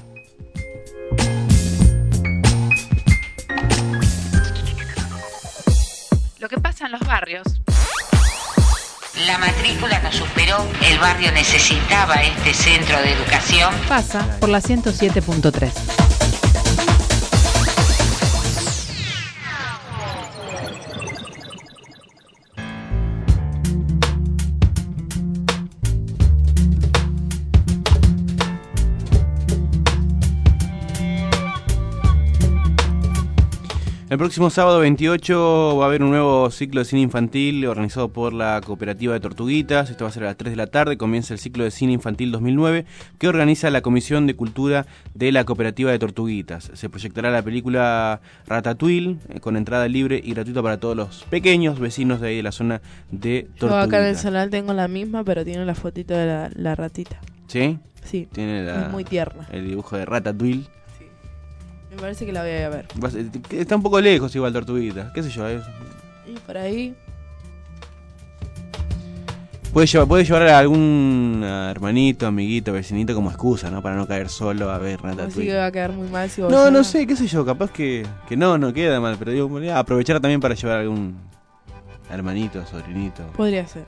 Lo que pasa en los barrios. La matrícula nos superó, el barrio necesitaba este centro de educación. Pasa por la 107.3. El próximo sábado 28 va a haber un nuevo ciclo de cine infantil organizado por la Cooperativa de Tortuguitas. Esto va a ser a las 3 de la tarde. Comienza el ciclo de cine infantil 2009 que organiza la Comisión de Cultura de la Cooperativa de Tortuguitas. Se proyectará la película Ratatouille con entrada libre y gratuita para todos los pequeños vecinos de ahí de la zona de Tortuguitas. Yo acá en el solar tengo la misma, pero tiene la fotito de la ratita. ¿Sí? Sí, tiene es muy tierna. El dibujo de Ratatouille. Me parece que la voy a ver. Está un poco lejos igual Tortuguita, qué sé yo. Y por ahí... Puede llevar a algún hermanito, amiguito, vecinito como excusa, ¿no? Para no caer solo a ver Ratatouille. Así que va a quedar muy mal si vos... No sé, qué sé yo, capaz que no queda mal, pero digo, aprovechar también para llevar a algún hermanito, sobrinito. Podría ser.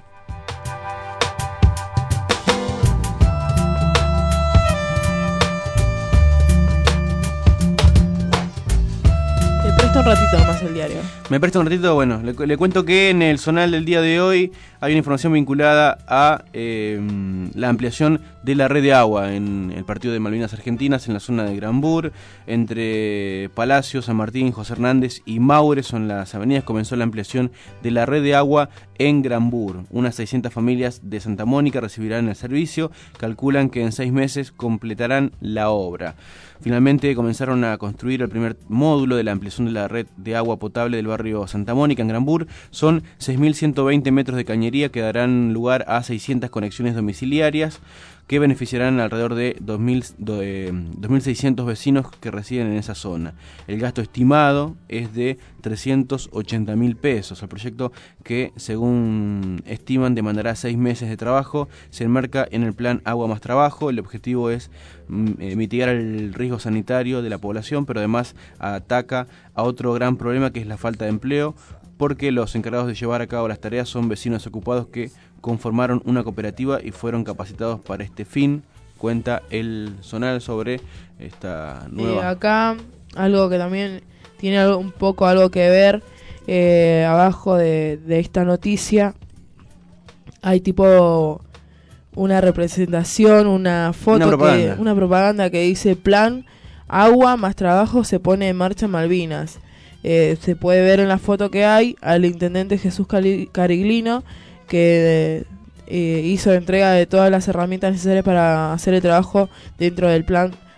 Un ratito más el diario. Me presta un ratito, bueno, le cuento que en el zonal del día de hoy hay una información vinculada a la ampliación de la red de agua en el partido de Malvinas Argentinas, en la zona de Granbur, entre Palacio, San Martín, José Hernández y Maure, son las avenidas. Comenzó la ampliación de la red de agua en Granbur. Unas 600 familias de Santa Mónica recibirán el servicio. Calculan que en 6 meses completarán la obra. Finalmente comenzaron a construir el primer módulo de la ampliación de la red de agua potable del barrio Santa Mónica en Granbur. Son 6.120 metros de cañería que darán lugar a 600 conexiones domiciliarias que beneficiarán alrededor de 2.600 vecinos que residen en esa zona. El gasto estimado es de 380.000 pesos. El proyecto, que según estiman demandará 6 meses de trabajo, se enmarca en el plan Agua Más Trabajo. El objetivo es mitigar el riesgo sanitario de la población, pero además ataca a otro gran problema, que es la falta de empleo, porque los encargados de llevar a cabo las tareas son vecinos ocupados que conformaron una cooperativa y fueron capacitados para este fin. Cuenta el zonal sobre esta nueva... acá algo que también tiene un poco algo que ver, abajo de esta noticia hay tipo una representación, una foto, una propaganda que dice plan Agua Más Trabajo se pone en marcha en Malvinas. Se puede ver en la foto que hay al intendente Jesús Cariglino, que hizo entrega de todas las herramientas necesarias para hacer el trabajo dentro del plan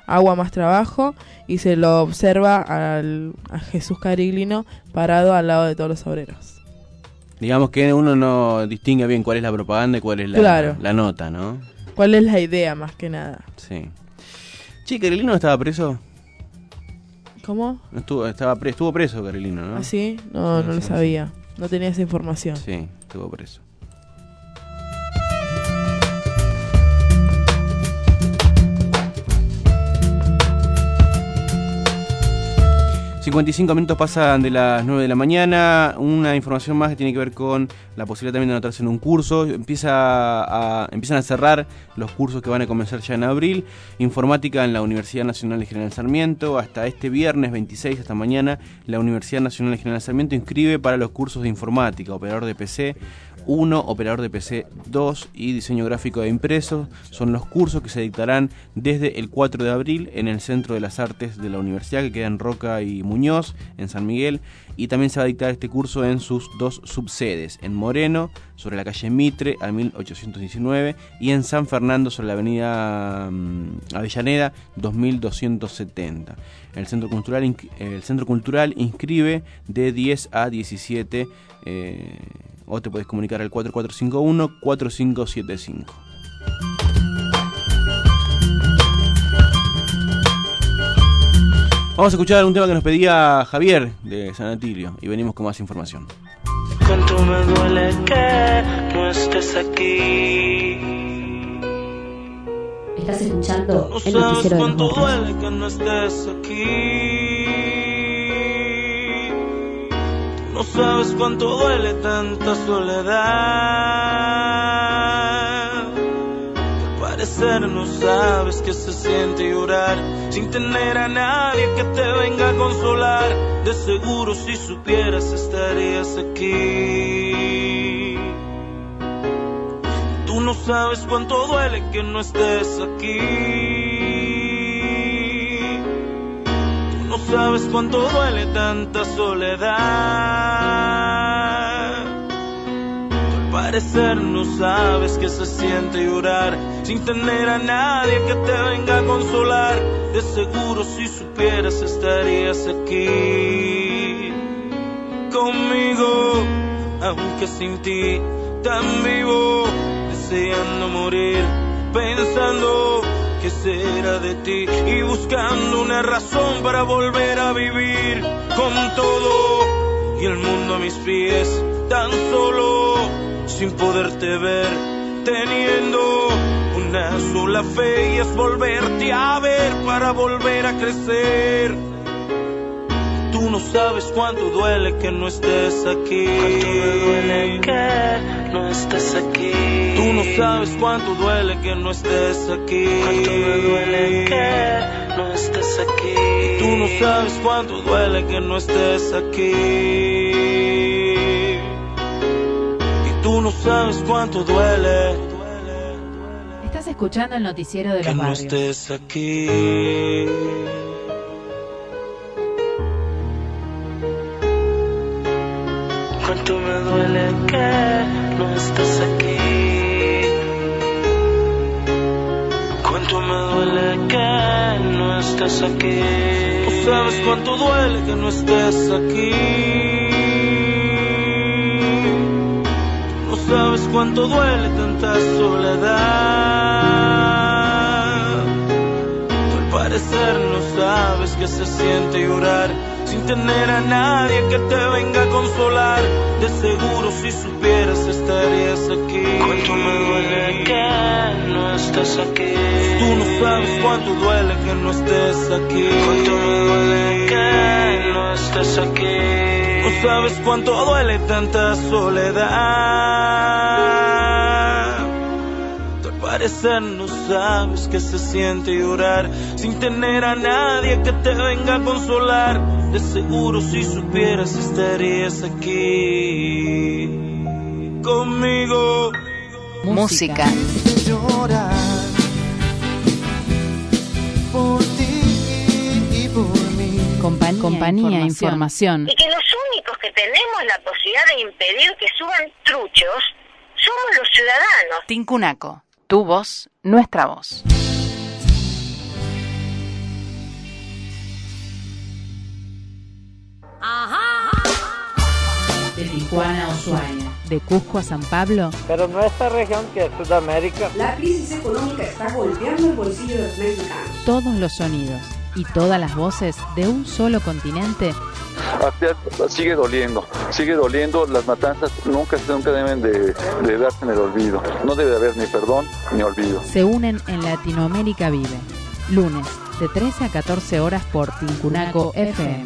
agua más trabajo, y se lo observa a Jesús Cariglino parado al lado de todos los obreros. Digamos que uno no distingue bien cuál es la propaganda y cuál es la nota, ¿no? ¿Cuál es la idea más que nada? Sí. Che, ¿Cariglino estaba preso? ¿Cómo? Estuvo preso Cariglino, ¿no? ¿Ah, sí? No lo sabía. No tenía esa información. Sí, estuvo preso. 55 minutos pasan de las 9 de la mañana. Una información más que tiene que ver con la posibilidad también de anotarse en un curso. Empiezan a cerrar los cursos que van a comenzar ya en abril. Informática en la Universidad Nacional de General Sarmiento. Hasta este viernes 26, hasta mañana, la Universidad Nacional de General Sarmiento inscribe para los cursos de informática, operador de PC 1, operador de PC 2 y diseño gráfico de impresos. Son los cursos que se dictarán desde el 4 de abril en el Centro de las Artes de la Universidad, que queda en Roca y Muñoz, en San Miguel. Y también se va a dictar este curso en sus dos subsedes, en Moreno, sobre la calle Mitre, al 1819, y en San Fernando, sobre la avenida Avellaneda, 2270. El Centro Cultural inscribe de 10 a 17 o te puedes comunicar al 4451-4575. Vamos a escuchar un tema que nos pedía Javier de San Atilio y venimos con más información. Cuánto me duele que no estés aquí. Estás escuchando no el noticiero de los cuánto Montes. duele que no estés aquí. No sabes cuánto duele tanta soledad. Al parecer no sabes qué se siente llorar sin tener a nadie que te venga a consolar. De seguro si supieras estarías aquí. Tú no sabes cuánto duele que no estés aquí. No sabes cuánto duele tanta soledad. Al parecer no sabes qué se siente llorar sin tener a nadie que te venga a consolar. De seguro si supieras estarías aquí conmigo, aunque sin ti tan vivo, deseando morir, pensando qué será de ti y buscando una razón para volver a vivir con todo y el mundo a mis pies, tan solo, sin poderte ver, teniendo una sola fe y es volverte a ver para volver a crecer. Tú no sabes cuánto duele que no estés aquí. Cuánto me duele que no estés aquí. Tú no sabes cuánto duele que no estés aquí. Cuánto me duele que no estés aquí. Tú no sabes cuánto duele que no estés aquí. Y tú no sabes cuánto duele. Estás escuchando el noticiero de los barrios. Que no estés aquí. Cuánto me duele que no estés aquí. Cuánto me duele que no estés aquí. Tú sabes cuánto duele que no estés aquí. No sabes cuánto duele tanta soledad. Al parecer no sabes qué se siente llorar sin tener a nadie que te venga a consolar. De seguro si supieras estarías aquí. Cuánto me duele que no estés aquí. Tú no sabes cuánto duele que no estés aquí. Cuánto me duele que no estés aquí. No sabes cuánto duele tanta soledad. Al parecer no sabes qué se siente llorar sin tener a nadie que te venga a consolar. De seguro si supieras estarías aquí conmigo. Música. Llorar por ti y por mí. Compañía Información. Y que los únicos que tenemos la posibilidad de impedir que suban truchos somos los ciudadanos. Tincunaco, tu voz, nuestra voz. Juana Ushuaia. De Cusco a San Pablo. Pero nuestra región, que es Sudamérica. La crisis económica está golpeando el bolsillo de los mexicanos. Todos los sonidos y todas las voces de un solo continente. Sigue doliendo, las matanzas nunca deben de darse en el olvido. No debe haber ni perdón ni olvido. Se unen en Latinoamérica Vive. Lunes, de 13 a 14 horas por Tincunaco FM.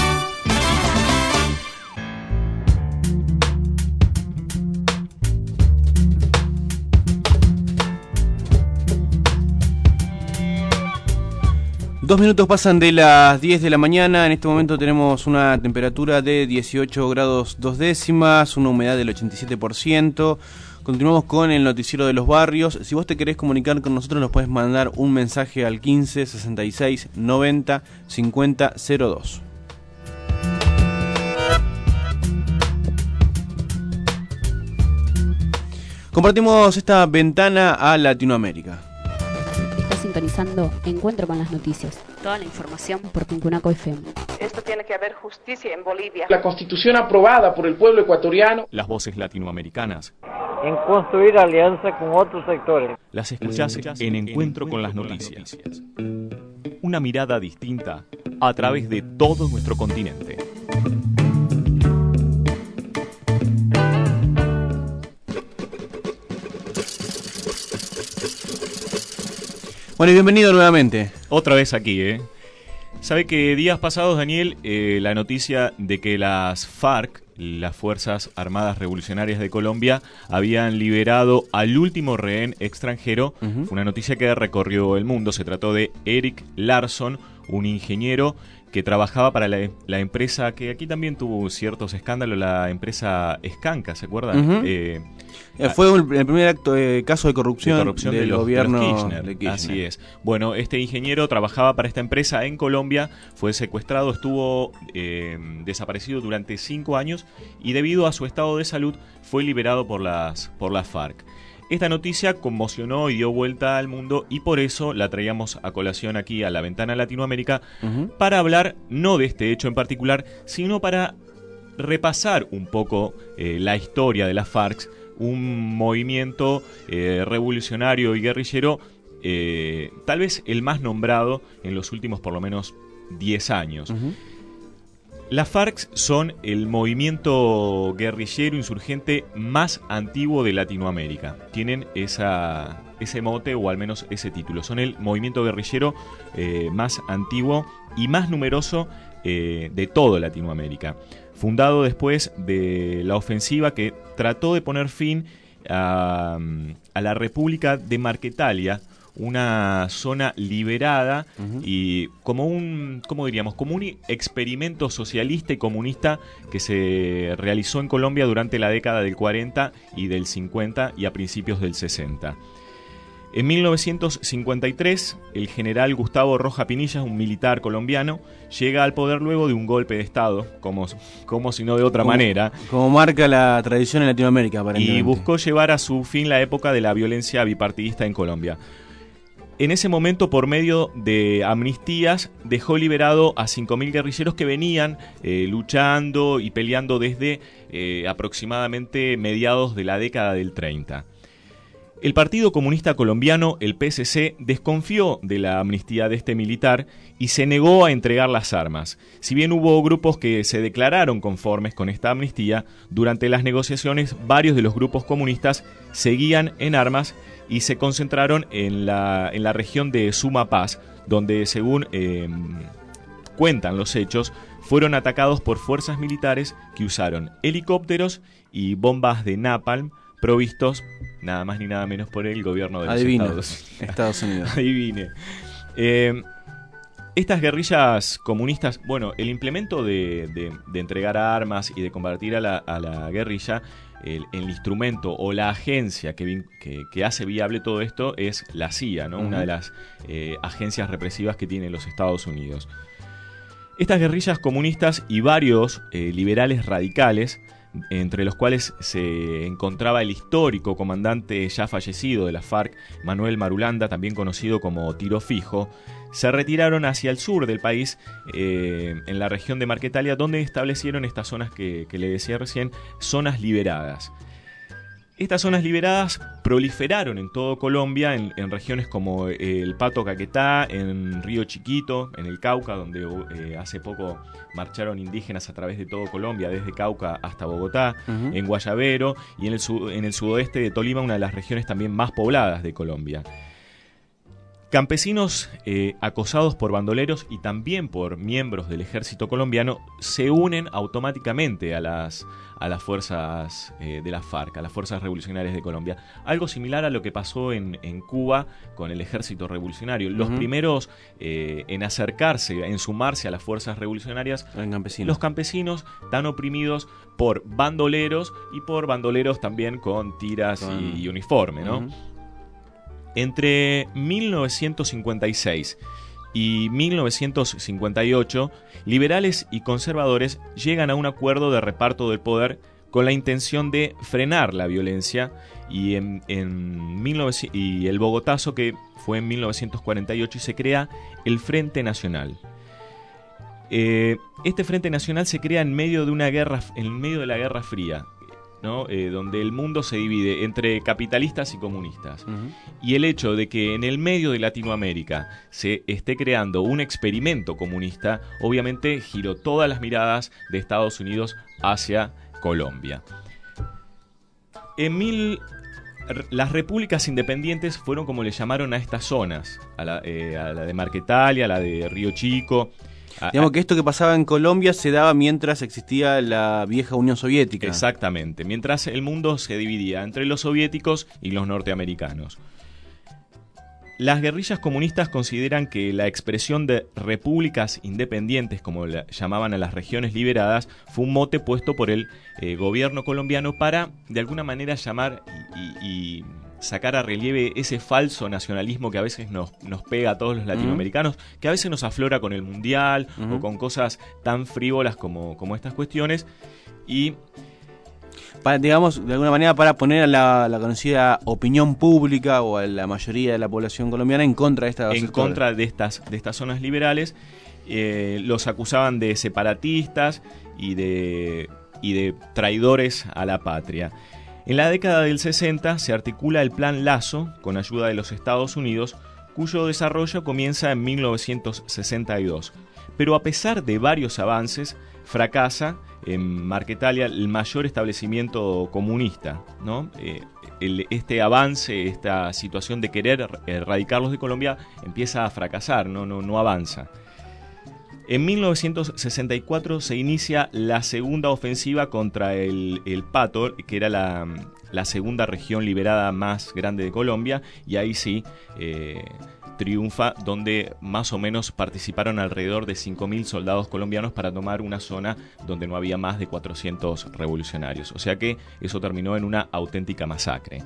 Dos minutos pasan de las 10 de la mañana. En este momento tenemos una temperatura de 18 grados 2 décimas, una humedad del 87%. Continuamos con el noticiero de los barrios. Si vos te querés comunicar con nosotros, nos puedes mandar un mensaje al 15 66 90 50 02. Compartimos esta ventana a Latinoamérica. Sintonizando Encuentro con las Noticias. Toda la información por Tincunaco FM. Esto tiene que haber justicia en Bolivia. La Constitución aprobada por el pueblo ecuatoriano. Las voces latinoamericanas. En construir alianza con otros sectores. Las escuchás en Encuentro con las Noticias. Una mirada distinta a través de todo nuestro continente. Bueno, y bienvenido nuevamente. Otra vez aquí, Sabe que días pasados, Daniel, la noticia de que las FARC, las Fuerzas Armadas Revolucionarias de Colombia, habían liberado al último rehén extranjero, fue una noticia que recorrió el mundo. Se trató de Erik Larson, un ingeniero que trabajaba para la empresa que aquí también tuvo ciertos escándalos, la empresa Skanka, ¿se acuerdan? Fue el primer caso de corrupción del gobierno de Kirchner. Así es. Bueno, este ingeniero trabajaba para esta empresa en Colombia, fue secuestrado, estuvo desaparecido durante 5 años y debido a su estado de salud fue liberado por las FARC. Esta noticia conmocionó y dio vuelta al mundo y por eso la traíamos a colación aquí a la Ventana Latinoamérica para hablar no de este hecho en particular, sino para repasar un poco la historia de las FARC, un movimiento revolucionario y guerrillero, tal vez el más nombrado en los últimos por lo menos 10 años. Las FARC son el movimiento guerrillero insurgente más antiguo de Latinoamérica. Tienen ese mote o al menos ese título. Son el movimiento guerrillero más antiguo y más numeroso de toda Latinoamérica. Fundado después de la ofensiva que trató de poner fin a la República de Marquetalia, una zona liberada y como un experimento socialista y comunista que se realizó en Colombia durante la década del 40 y del 50 y a principios del 60. En 1953, el general Gustavo Roja Pinilla, un militar colombiano, llega al poder luego de un golpe de Estado, como si no de otra manera. Como marca la tradición en Latinoamérica, aparentemente. Y buscó llevar a su fin la época de la violencia bipartidista en Colombia. En ese momento, por medio de amnistías, dejó liberado a 5.000 guerrilleros que venían luchando y peleando desde aproximadamente mediados de la década del 30. El Partido Comunista Colombiano, el PSC, desconfió de la amnistía de este militar y se negó a entregar las armas. Si bien hubo grupos que se declararon conformes con esta amnistía, durante las negociaciones varios de los grupos comunistas seguían en armas y se concentraron en la región de Sumapaz, donde según cuentan los hechos, fueron atacados por fuerzas militares que usaron helicópteros y bombas de napalm provistos nada más ni nada menos por el gobierno de los Estados Unidos. Adivine. Estas guerrillas comunistas, bueno, el implemento de entregar armas y de combatir a la guerrilla, el instrumento o la agencia que hace viable todo esto es la CIA, ¿no? Una de las agencias represivas que tienen los Estados Unidos. Estas guerrillas comunistas y varios liberales radicales entre los cuales se encontraba el histórico comandante ya fallecido de la FARC, Manuel Marulanda, también conocido como Tiro Fijo, se retiraron hacia el sur del país, en la región de Marquetalia, donde establecieron estas zonas que le decía recién, zonas liberadas. Estas zonas liberadas proliferaron en todo Colombia, en regiones como el Pato Caquetá, en Río Chiquito, en el Cauca, donde hace poco marcharon indígenas a través de todo Colombia, desde Cauca hasta Bogotá, en Guayavero y en el sudoeste de Tolima, una de las regiones también más pobladas de Colombia. Campesinos acosados por bandoleros y también por miembros del ejército colombiano se unen automáticamente a las fuerzas de la FARC, a las fuerzas revolucionarias de Colombia. Algo similar a lo que pasó en Cuba con el ejército revolucionario. Los primeros en acercarse, en sumarse a las fuerzas revolucionarias, los campesinos tan oprimidos por bandoleros y por bandoleros también con tiras y uniforme, ¿no? Entre 1956 y 1958, liberales y conservadores llegan a un acuerdo de reparto del poder con la intención de frenar la violencia y el Bogotazo, que fue en 1948, y se crea el Frente Nacional. Este Frente Nacional se crea en medio de la Guerra Fría, ¿no? Donde el mundo se divide entre capitalistas y comunistas. Y el hecho de que en el medio de Latinoamérica se esté creando un experimento comunista, obviamente giró todas las miradas de Estados Unidos hacia Colombia. Las repúblicas independientes fueron como le llamaron a estas zonas, a la de Marquetalia, a la de Río Chico. Digamos que esto que pasaba en Colombia se daba mientras existía la vieja Unión Soviética. Exactamente, mientras el mundo se dividía entre los soviéticos y los norteamericanos. Las guerrillas comunistas consideran que la expresión de repúblicas independientes, como llamaban a las regiones liberadas, fue un mote puesto por el gobierno colombiano para, de alguna manera, llamar y sacar a relieve ese falso nacionalismo que a veces nos pega a todos los latinoamericanos, que a veces nos aflora con el Mundial o con cosas tan frívolas como estas cuestiones, y digamos, de alguna manera para poner a la conocida opinión pública o a la mayoría de la población colombiana en contra de estas zonas liberales. Los acusaban de separatistas y de traidores a la patria. En la década del 60 se articula el Plan Lazo con ayuda de los Estados Unidos, cuyo desarrollo comienza en 1962. Pero a pesar de varios avances, fracasa en Marquetalia el mayor establecimiento comunista, ¿no? Este avance, esta situación de querer erradicarlos de Colombia empieza a fracasar, no avanza. En 1964 se inicia la segunda ofensiva contra el Pato, que era la segunda región liberada más grande de Colombia, y ahí sí triunfa, donde más o menos participaron alrededor de 5.000 soldados colombianos para tomar una zona donde no había más de 400 revolucionarios. O sea que eso terminó en una auténtica masacre.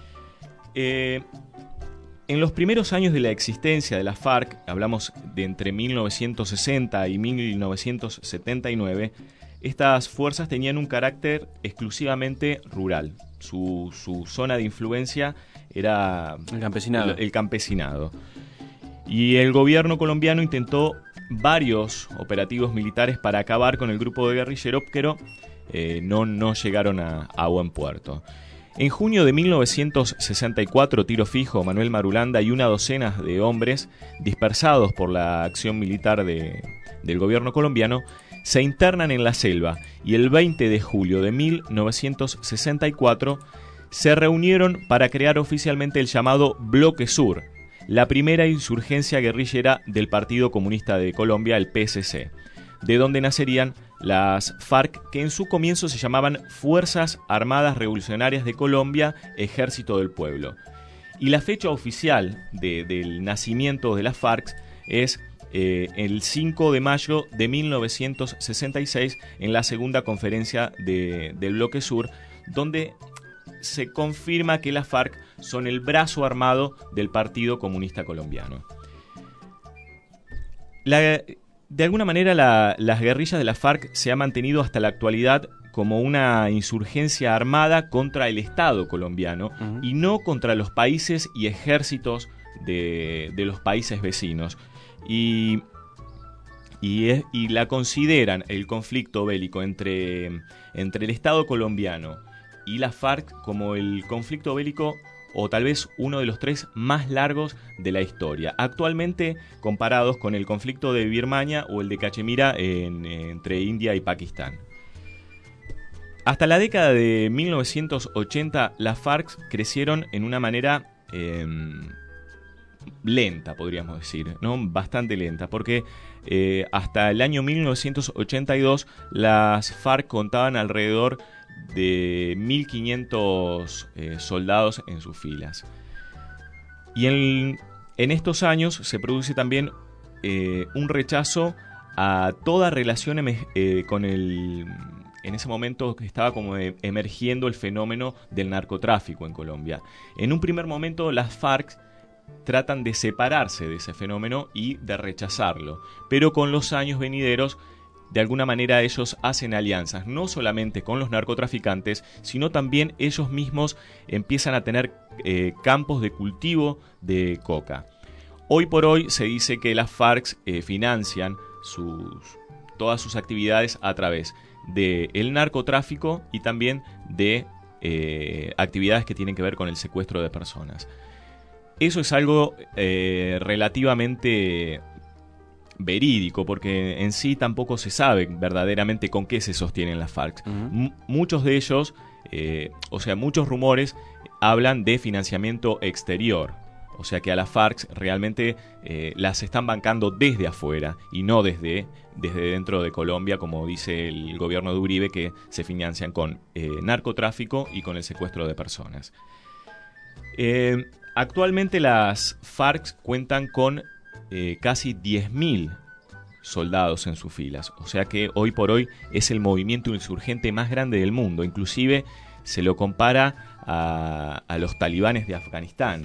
En los primeros años de la existencia de la FARC, hablamos de entre 1960 y 1979, estas fuerzas tenían un carácter exclusivamente rural. Su zona de influencia era el campesinado. Y el gobierno colombiano intentó varios operativos militares para acabar con el grupo de guerrilleros, pero no llegaron a buen puerto. En junio de 1964, Tiro Fijo, Manuel Marulanda y una docena de hombres, dispersados por la acción militar del gobierno colombiano, se internan en la selva y el 20 de julio de 1964 se reunieron para crear oficialmente el llamado Bloque Sur, la primera insurgencia guerrillera del Partido Comunista de Colombia, el PSC, de donde nacerían las FARC, que en su comienzo se llamaban Fuerzas Armadas Revolucionarias de Colombia, Ejército del Pueblo. Y la fecha oficial del nacimiento de las FARC es el 5 de mayo de 1966, en la segunda conferencia del Bloque Sur, donde se confirma que las FARC son el brazo armado del Partido Comunista Colombiano. De alguna manera las guerrillas de la FARC se han mantenido hasta la actualidad como una insurgencia armada contra el Estado colombiano y no contra los países y ejércitos de los países vecinos. Y la consideran el conflicto bélico entre el Estado colombiano y la FARC como el conflicto bélico o tal vez uno de los 3 más largos de la historia, actualmente comparados con el conflicto de Birmania o el de Cachemira entre India y Pakistán. Hasta la década de 1980, las FARC crecieron en una manera lenta, podríamos decir, ¿no? Bastante lenta, porque hasta el año 1982 las FARC contaban alrededor de 1.500 soldados en sus filas. Y en estos años se produce también un rechazo a toda relación con en ese momento estaba como emergiendo el fenómeno del narcotráfico en Colombia. En un primer momento las FARC tratan de separarse de ese fenómeno y de rechazarlo, pero con los años venideros de alguna manera ellos hacen alianzas, no solamente con los narcotraficantes, sino también ellos mismos empiezan a tener campos de cultivo de coca. Hoy por hoy se dice que las FARC financian todas sus actividades a través del narcotráfico y también de actividades que tienen que ver con el secuestro de personas. Eso es algo relativamente verídico, porque en sí tampoco se sabe verdaderamente con qué se sostienen las FARC. Muchos de ellos, muchos rumores hablan de financiamiento exterior, o sea que a las FARC realmente las están bancando desde afuera y no desde dentro de Colombia, como dice el gobierno de Uribe, que se financian con narcotráfico y con el secuestro de personas. Actualmente las FARC cuentan con casi 10.000 soldados en sus filas, o sea que hoy por hoy es el movimiento insurgente más grande del mundo. Inclusive se lo compara a los talibanes de Afganistán.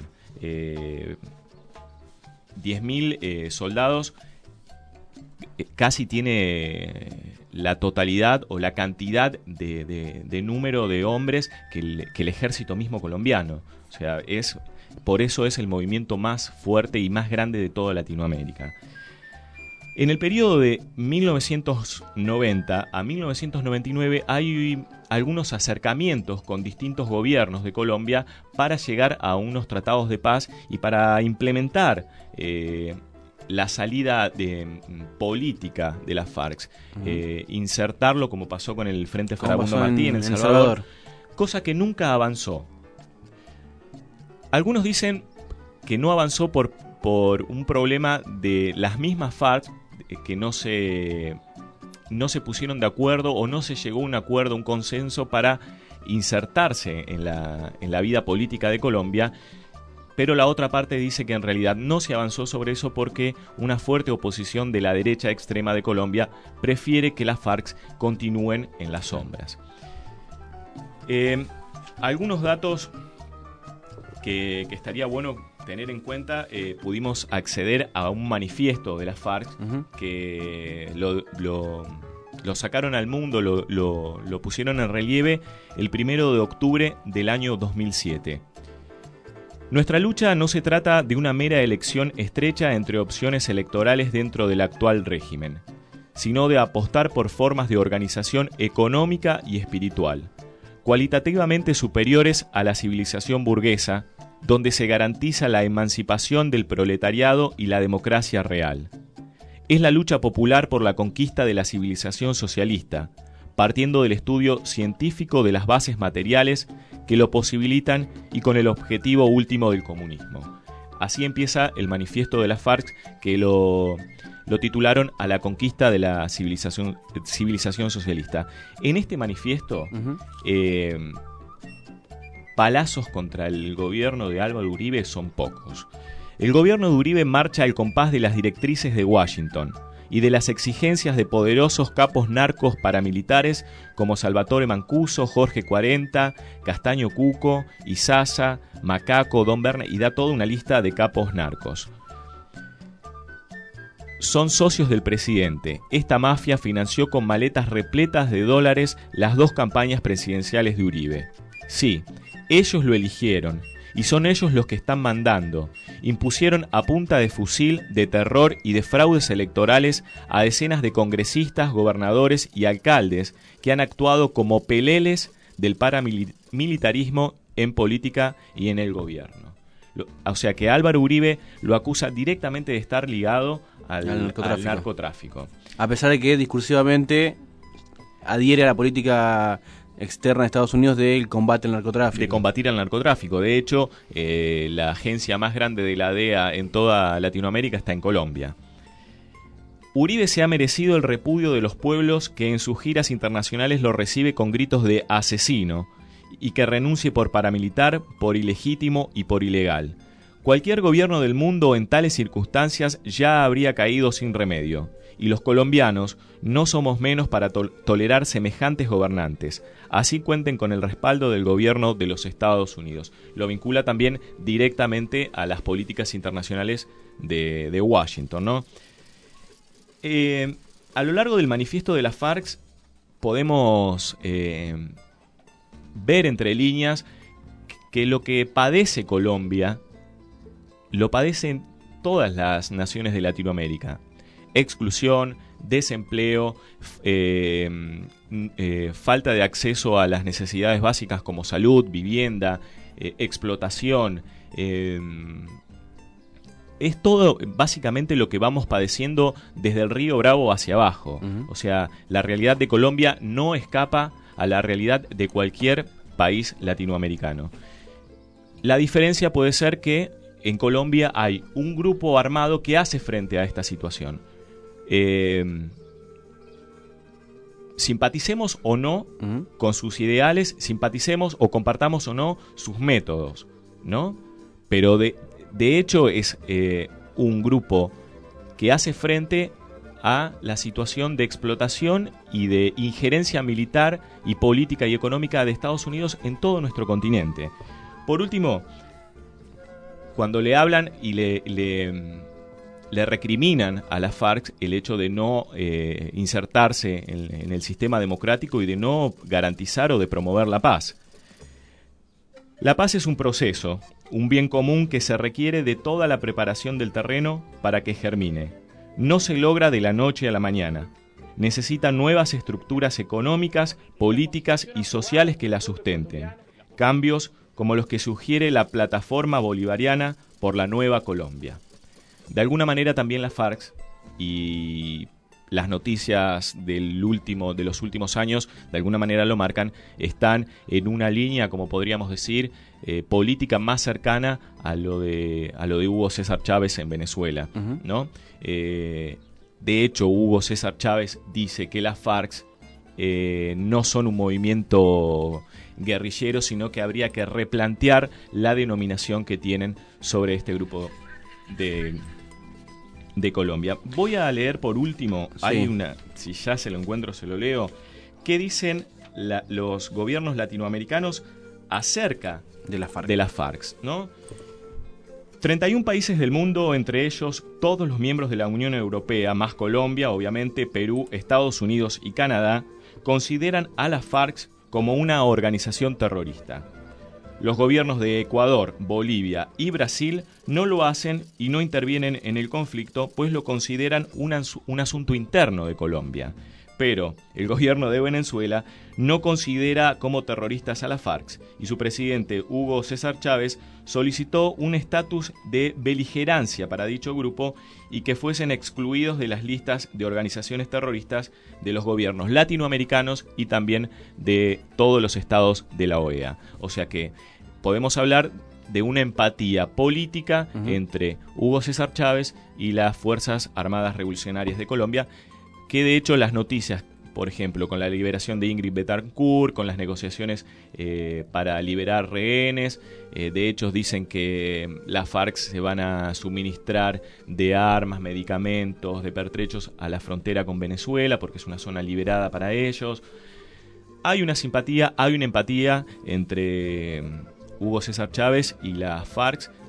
10.000 soldados casi tiene la totalidad o la cantidad de número de hombres que el ejército mismo colombiano. O sea, por eso es el movimiento más fuerte y más grande de toda Latinoamérica. En el periodo de 1990 a 1999 hay algunos acercamientos con distintos gobiernos de Colombia para llegar a unos tratados de paz y para implementar la salida política de las FARC, insertarlo como pasó con el Frente Farabundo Martí en El Salvador, cosa que nunca avanzó. Algunos dicen que no avanzó por un problema de las mismas FARC, que no se pusieron de acuerdo o no se llegó a un acuerdo, un consenso para insertarse en la vida política de Colombia. Pero la otra parte dice que en realidad no se avanzó sobre eso porque una fuerte oposición de la derecha extrema de Colombia prefiere que las FARC continúen en las sombras. Algunos datos que estaría bueno tener en cuenta. Pudimos acceder a un manifiesto de las FARC que lo sacaron al mundo, lo pusieron en relieve el 1 de octubre del año 2007. Nuestra lucha no se trata de una mera elección estrecha entre opciones electorales dentro del actual régimen, sino de apostar por formas de organización económica y espiritual, cualitativamente superiores a la civilización burguesa, donde se garantiza la emancipación del proletariado y la democracia real. Es la lucha popular por la conquista de la civilización socialista, partiendo del estudio científico de las bases materiales que lo posibilitan y con el objetivo último del comunismo. Así empieza el manifiesto de las FARC, que lo titularon A la conquista de la civilización socialista. En este manifiesto, palazos contra el gobierno de Álvaro Uribe son pocos. El gobierno de Uribe marcha al compás de las directrices de Washington y de las exigencias de poderosos capos narcos paramilitares como Salvatore Mancuso, Jorge 40, Castaño Cuco, Isaza, Macaco, Don Berna, y da toda una lista de capos narcos. son socios del presidente. Esta mafia financió con maletas repletas de dólares las 2 campañas presidenciales de Uribe. Sí, ellos lo eligieron y son ellos los que están mandando. Impusieron a punta de fusil, de terror y de fraudes electorales a decenas de congresistas, gobernadores y alcaldes que han actuado como peleles del paramilitarismo en política y en el gobierno. O sea que Álvaro Uribe lo acusa directamente de estar ligado al narcotráfico. A pesar de que discursivamente adhiere a la política externa de Estados Unidos del combate al narcotráfico. De combatir al narcotráfico. De hecho, la agencia más grande de la DEA en toda Latinoamérica está en Colombia. Uribe se ha merecido el repudio de los pueblos que en sus giras internacionales lo recibe con gritos de asesino y que renuncie por paramilitar, por ilegítimo y por ilegal. Cualquier gobierno del mundo en tales circunstancias ya habría caído sin remedio. Y los colombianos no somos menos para tolerar semejantes gobernantes. Así cuenten con el respaldo del gobierno de los Estados Unidos. Lo vincula también directamente a las políticas internacionales de Washington, ¿no? A lo largo del manifiesto de las FARC podemos ver entre líneas que lo que padece Colombia lo padecen todas las naciones de Latinoamérica. Exclusión, desempleo, falta de acceso a las necesidades básicas como salud, vivienda, explotación. Es todo básicamente lo que vamos padeciendo desde el Río Bravo hacia abajo. O sea, la realidad de Colombia no escapa a la realidad de cualquier país latinoamericano. La diferencia puede ser que en Colombia hay un grupo armado que hace frente a esta situación. Simpaticemos o no con sus ideales, simpaticemos o compartamos o no sus métodos, ¿no? Pero de hecho es un grupo que hace frente a la situación de explotación y de injerencia militar y política y económica de Estados Unidos en todo nuestro continente. Por último, cuando le hablan y le recriminan a las FARC el hecho de no insertarse en el sistema democrático y de no garantizar o de promover la paz. La paz es un proceso, un bien común que se requiere de toda la preparación del terreno para que germine. No se logra de la noche a la mañana. Necesita nuevas estructuras económicas, políticas y sociales que la sustenten. Cambios como los que sugiere la Plataforma Bolivariana por la Nueva Colombia. De alguna manera también las FARC y las noticias de los últimos años, de alguna manera lo marcan, están en una línea, como podríamos decir, política más cercana a lo de Hugo César Chávez en Venezuela, ¿no? De hecho, Hugo César Chávez dice que las FARC no son un movimiento guerrillero, sino que habría que replantear la denominación que tienen sobre este grupo de Colombia. Voy a leer por último, sí. Hay una, si ya se lo encuentro se lo leo, ¿qué dicen los gobiernos latinoamericanos acerca de las FARC, ¿no? 31 países del mundo, entre ellos todos los miembros de la Unión Europea, más Colombia, obviamente, Perú, Estados Unidos y Canadá, consideran a las FARC como una organización terrorista. Los gobiernos de Ecuador, Bolivia y Brasil no lo hacen y no intervienen en el conflicto, pues lo consideran un asunto interno de Colombia. Pero el gobierno de Venezuela no considera como terroristas a las FARC y su presidente Hugo César Chávez solicitó un estatus de beligerancia para dicho grupo y que fuesen excluidos de las listas de organizaciones terroristas de los gobiernos latinoamericanos y también de todos los estados de la OEA. O sea que podemos hablar de una empatía política entre Hugo César Chávez y las Fuerzas Armadas Revolucionarias de Colombia, que de hecho las noticias, por ejemplo, con la liberación de Ingrid Betancourt, con las negociaciones para liberar rehenes, de hecho dicen que las FARC se van a suministrar de armas, medicamentos, de pertrechos a la frontera con Venezuela, porque es una zona liberada para ellos. Hay una simpatía, hay una empatía entre Hugo César Chávez y las FARC,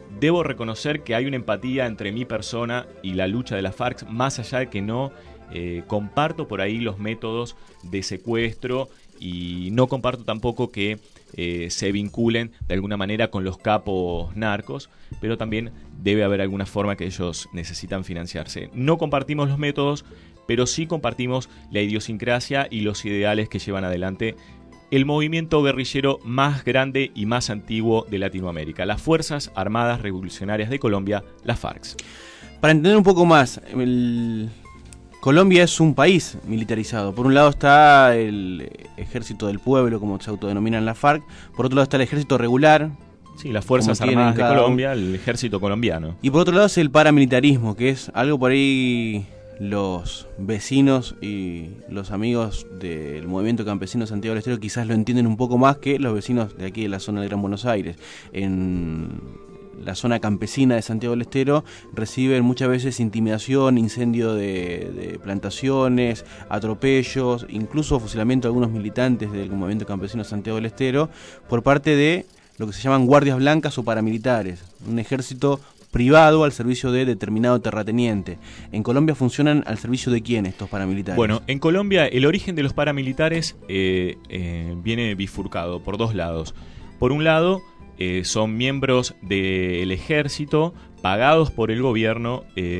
debo reconocer que hay una empatía entre mi persona y la lucha de las FARC, más allá de que no comparto por ahí los métodos de secuestro y no comparto tampoco que se vinculen de alguna manera con los capos narcos, pero también debe haber alguna forma que ellos necesitan financiarse. No compartimos los métodos, pero sí compartimos la idiosincrasia y los ideales que llevan adelante el movimiento guerrillero más grande y más antiguo de Latinoamérica, las Fuerzas Armadas Revolucionarias de Colombia, las FARC. Para entender un poco más, Colombia es un país militarizado. Por un lado está el Ejército del Pueblo, como se autodenominan las FARC. Por otro lado está el Ejército Regular. Sí, las Fuerzas Armadas de Colombia, el Ejército colombiano. Y por otro lado es el paramilitarismo, que es algo por ahí los vecinos y los amigos del movimiento campesino Santiago del Estero quizás lo entienden un poco más que los vecinos de aquí de la zona del Gran Buenos Aires. En la zona campesina de Santiago del Estero reciben muchas veces intimidación, incendio de plantaciones, atropellos, incluso fusilamiento de algunos militantes del movimiento campesino Santiago del Estero por parte de lo que se llaman guardias blancas o paramilitares, un ejército privado al servicio de determinado terrateniente. ¿En Colombia funcionan al servicio de quién estos paramilitares? Bueno, en Colombia el origen de los paramilitares viene bifurcado por dos lados. Por un lado, son miembros del ejército pagados por el gobierno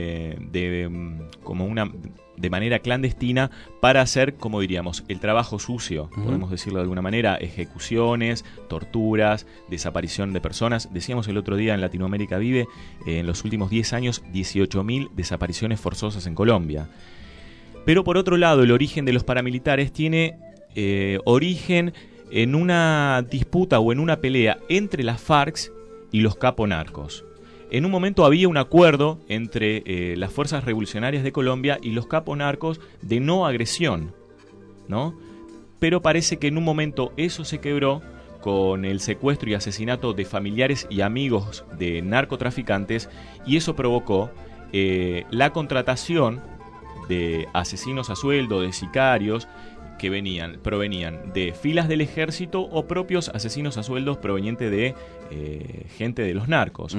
de manera clandestina para hacer, como diríamos, el trabajo sucio, podemos decirlo de alguna manera, ejecuciones, torturas, desaparición de personas. Decíamos el otro día en Latinoamérica Vive, en los últimos 10 años, 18.000 desapariciones forzosas en Colombia. Pero por otro lado, el origen de los paramilitares tiene origen en una disputa o en una pelea entre las FARC y los caponarcos. En un momento había un acuerdo entre las fuerzas revolucionarias de Colombia y los caponarcos de no agresión, ¿no? Pero parece que en un momento eso se quebró con el secuestro y asesinato de familiares y amigos de narcotraficantes, y eso provocó la contratación de asesinos a sueldo, de sicarios, que provenían de filas del ejército o propios asesinos a sueldos provenientes de gente de los narcos.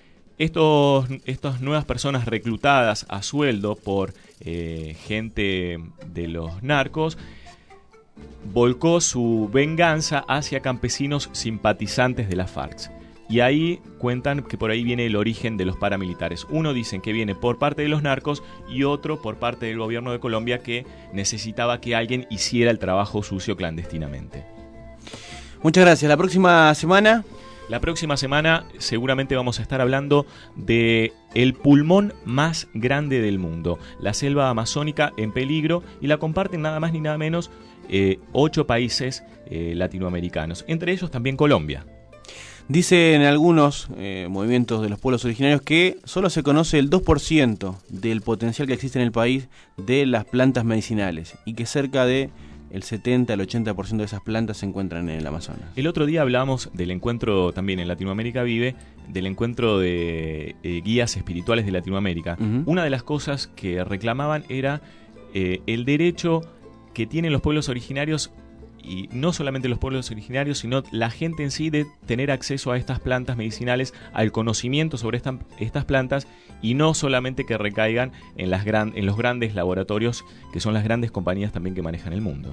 Estas nuevas personas reclutadas a sueldo por gente de los narcos volcó su venganza hacia campesinos simpatizantes de las FARC. Y ahí cuentan que por ahí viene el origen de los paramilitares. Uno dicen que viene por parte de los narcos y otro por parte del gobierno de Colombia, que necesitaba que alguien hiciera el trabajo sucio clandestinamente. Muchas gracias. La próxima semana seguramente vamos a estar hablando de el pulmón más grande del mundo, la selva amazónica en peligro, y la comparten nada más ni nada menos 8 países latinoamericanos, entre ellos también Colombia. Dicen algunos movimientos de los pueblos originarios que solo se conoce el 2% del potencial que existe en el país de las plantas medicinales y que cerca de el 70 al 80% de esas plantas se encuentran en el Amazonas. El otro día hablamos del encuentro también en Latinoamérica Vive, del encuentro de guías espirituales de Latinoamérica. Una de las cosas que reclamaban era el derecho que tienen los pueblos originarios, y no solamente los pueblos originarios, sino la gente en sí, de tener acceso a estas plantas medicinales, al conocimiento sobre estas plantas, y no solamente que recaigan en los grandes laboratorios, que son las grandes compañías también que manejan el mundo.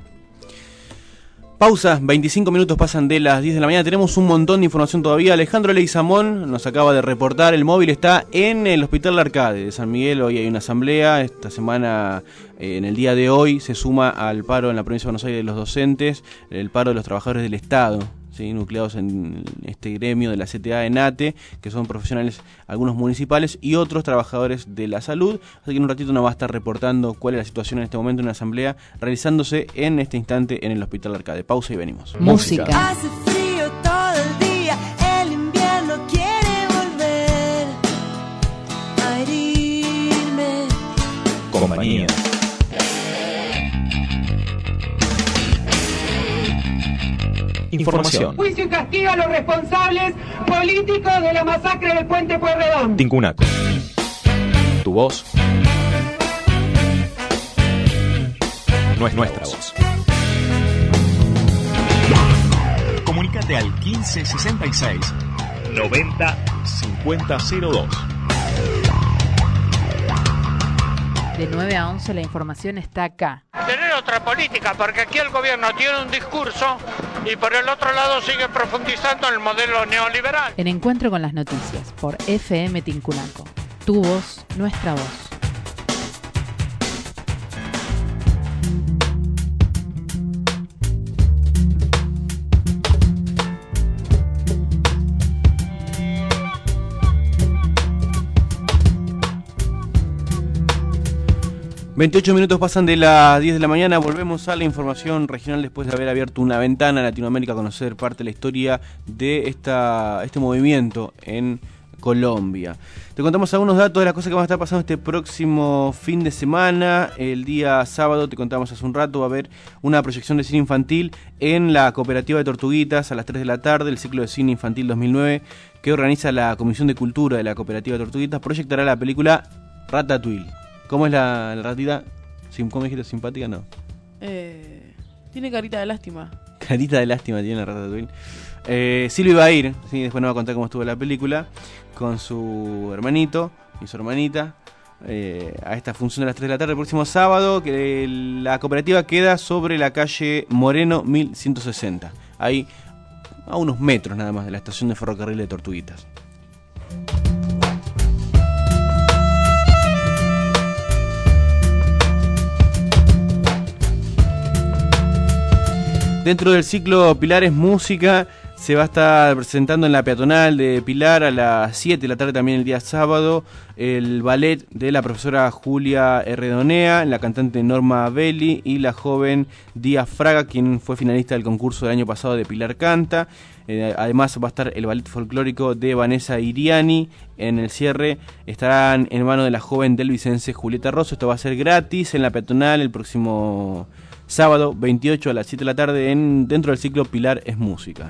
Pausa, 25 minutos pasan de las 10 de la mañana, tenemos un montón de información todavía. Alejandro Leguizamón nos acaba de reportar, el móvil está en el Hospital Arcade de San Miguel. Hoy hay una asamblea, esta semana, en el día de hoy, se suma al paro en la provincia de Buenos Aires de los docentes, el paro de los trabajadores del Estado, ¿sí? Nucleados en este gremio de la CTA ENATE, que son profesionales, algunos municipales y otros trabajadores de la salud. Así que en un ratito nos va a estar reportando cuál es la situación en este momento en una asamblea realizándose en este instante en el Hospital Arcade. Pausa y venimos. Música. Hace frío todo el día, el invierno quiere volver a herirme. Compañía. Información. Juicio y castigo a los responsables políticos de la masacre del Puente Pueyrredón. Tincunaco. Tu voz no es nuestra voz. Comunícate al 1566 90 50. 5002. De 9 a 11 la información está acá. Tener otra política, porque aquí el gobierno tiene un discurso y por el otro lado sigue profundizando en el modelo neoliberal. En Encuentro con las Noticias, por FM Tincunaco. Tu voz, nuestra voz. ...28 pasan de las 10 de la mañana... ...volvemos a la información regional... ...después de haber abierto una ventana a Latinoamérica... ...a conocer parte de la historia de este movimiento en Colombia. Te contamos algunos datos de las cosas que van a estar pasando este próximo fin de semana. El día sábado, te contamos hace un rato, va a haber una proyección de cine infantil en la Cooperativa de Tortuguitas a las 3 de la tarde. El ciclo de cine infantil 2009 que organiza la Comisión de Cultura de la Cooperativa de Tortuguitas proyectará la película Ratatouille. ¿Cómo es la ratita? ¿Cómo dijiste? ¿Simpática? No. Tiene carita de lástima. Carita de lástima tiene la Ratatouille. Silvia iba a ir, ¿sí? Después nos va a contar cómo estuvo la película, con su hermanito y su hermanita, a esta función de las 3 de la tarde el próximo sábado, que la cooperativa queda sobre la calle Moreno 1160, ahí a unos metros nada más de la estación de ferrocarril de Tortuguitas. Dentro del ciclo Pilares Música se va a estar presentando en la peatonal de Pilar a las 7 de la tarde también el día sábado el ballet de la profesora Julia Redonea, la cantante Norma Belli y la joven Día Fraga, quien fue finalista del concurso del año pasado de Pilar Canta. Además va a estar el ballet folclórico de Vanessa Iriani. En el cierre estarán en mano de la joven delvicense Julieta Rosso. Esto va a ser gratis en la peatonal el próximo sábado 28 a las 7 de la tarde dentro del ciclo Pilar es Música.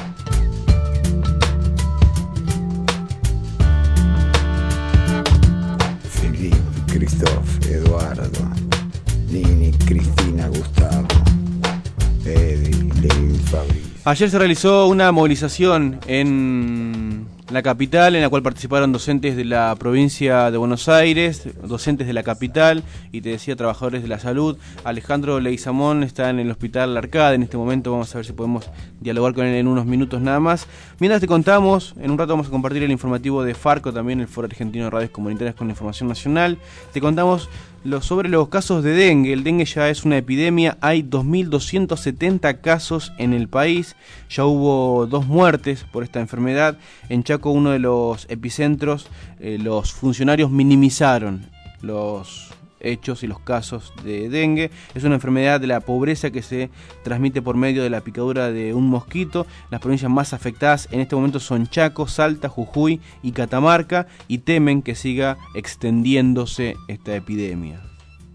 Felipe, Christophe, Eduardo, Nini, Cristina, Gustavo, Eddie, Levin, Fabricio. Ayer se realizó una movilización en la capital, en la cual participaron docentes de la provincia de Buenos Aires, docentes de la capital y, te decía, trabajadores de la salud. Alejandro Leguizamón está en el Hospital Arcade en este momento, vamos a ver si podemos dialogar con él en unos minutos nada más. Mientras te contamos, en un rato vamos a compartir el informativo de Farco, también el Foro Argentino de Radios Comunitarias con información nacional. Te contamos sobre los casos de dengue. El dengue ya es una epidemia, hay 2.270 casos en el país, ya hubo 2 muertes por esta enfermedad. En Chaco, uno de los epicentros, los funcionarios minimizaron los hechos y los casos de dengue. Es una enfermedad de la pobreza que se transmite por medio de la picadura de un mosquito. Las provincias más afectadas en este momento son Chaco, Salta, Jujuy y Catamarca, y temen que siga extendiéndose esta epidemia.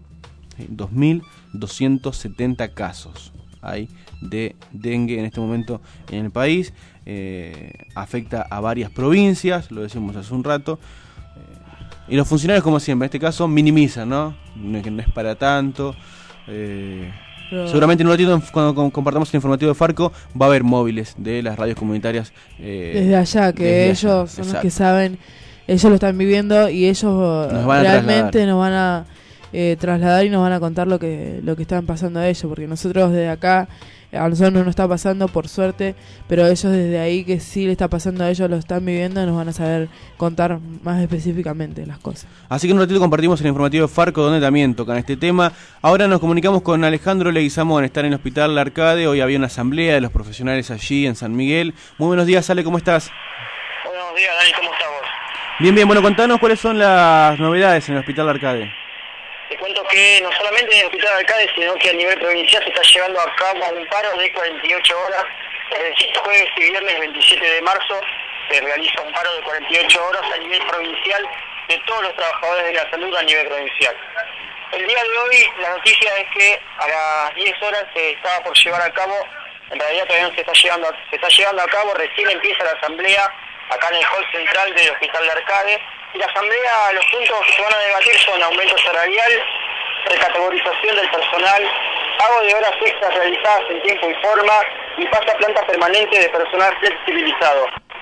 2.270 casos hay de dengue en este momento en el país. Afecta a varias provincias, lo decimos hace un rato. Y los funcionarios, como siempre, en este caso minimizan, ¿no? Que no es para tanto. Seguramente en un ratito, cuando compartamos el informativo de Farco, va a haber móviles de las radios comunitarias. Desde allá, que desde ellos allá. son Exacto. los que saben, ellos lo están viviendo y ellos realmente nos van a trasladar y nos van a contar lo que están pasando a ellos, porque nosotros desde acá, a nosotros no nos está pasando por suerte, pero ellos desde ahí que sí le está pasando a ellos, lo están viviendo, nos van a saber contar más específicamente las cosas. Así que en un ratito compartimos el informativo de Farco, donde también tocan este tema. Ahora nos comunicamos con Alejandro Leguizamón, está en el Hospital La Arcade. Hoy había una asamblea de los profesionales allí en San Miguel. Muy buenos días, Ale, ¿cómo estás? Buenos días, Dani, ¿cómo estás vos? Bien, bien, bueno, contanos cuáles son las novedades en el Hospital La Arcade. Te cuento que no solamente en el Hospital de Arcade, sino que a nivel provincial se está llevando a cabo un paro de 48 horas. Es decir, jueves y viernes 27 de marzo se realiza un paro de 48 horas a nivel provincial de todos los trabajadores de la salud a nivel provincial. El día de hoy la noticia es que a las 10 horas se estaba por llevar a cabo, en realidad todavía no se está llevando a cabo, recién empieza la asamblea acá en el hall central del Hospital de Arcade. Y la asamblea, los puntos que se van a debatir son aumento salarial, recategorización del personal, pago de horas extras realizadas en tiempo y forma y pase a planta permanente de personal flexibilizado.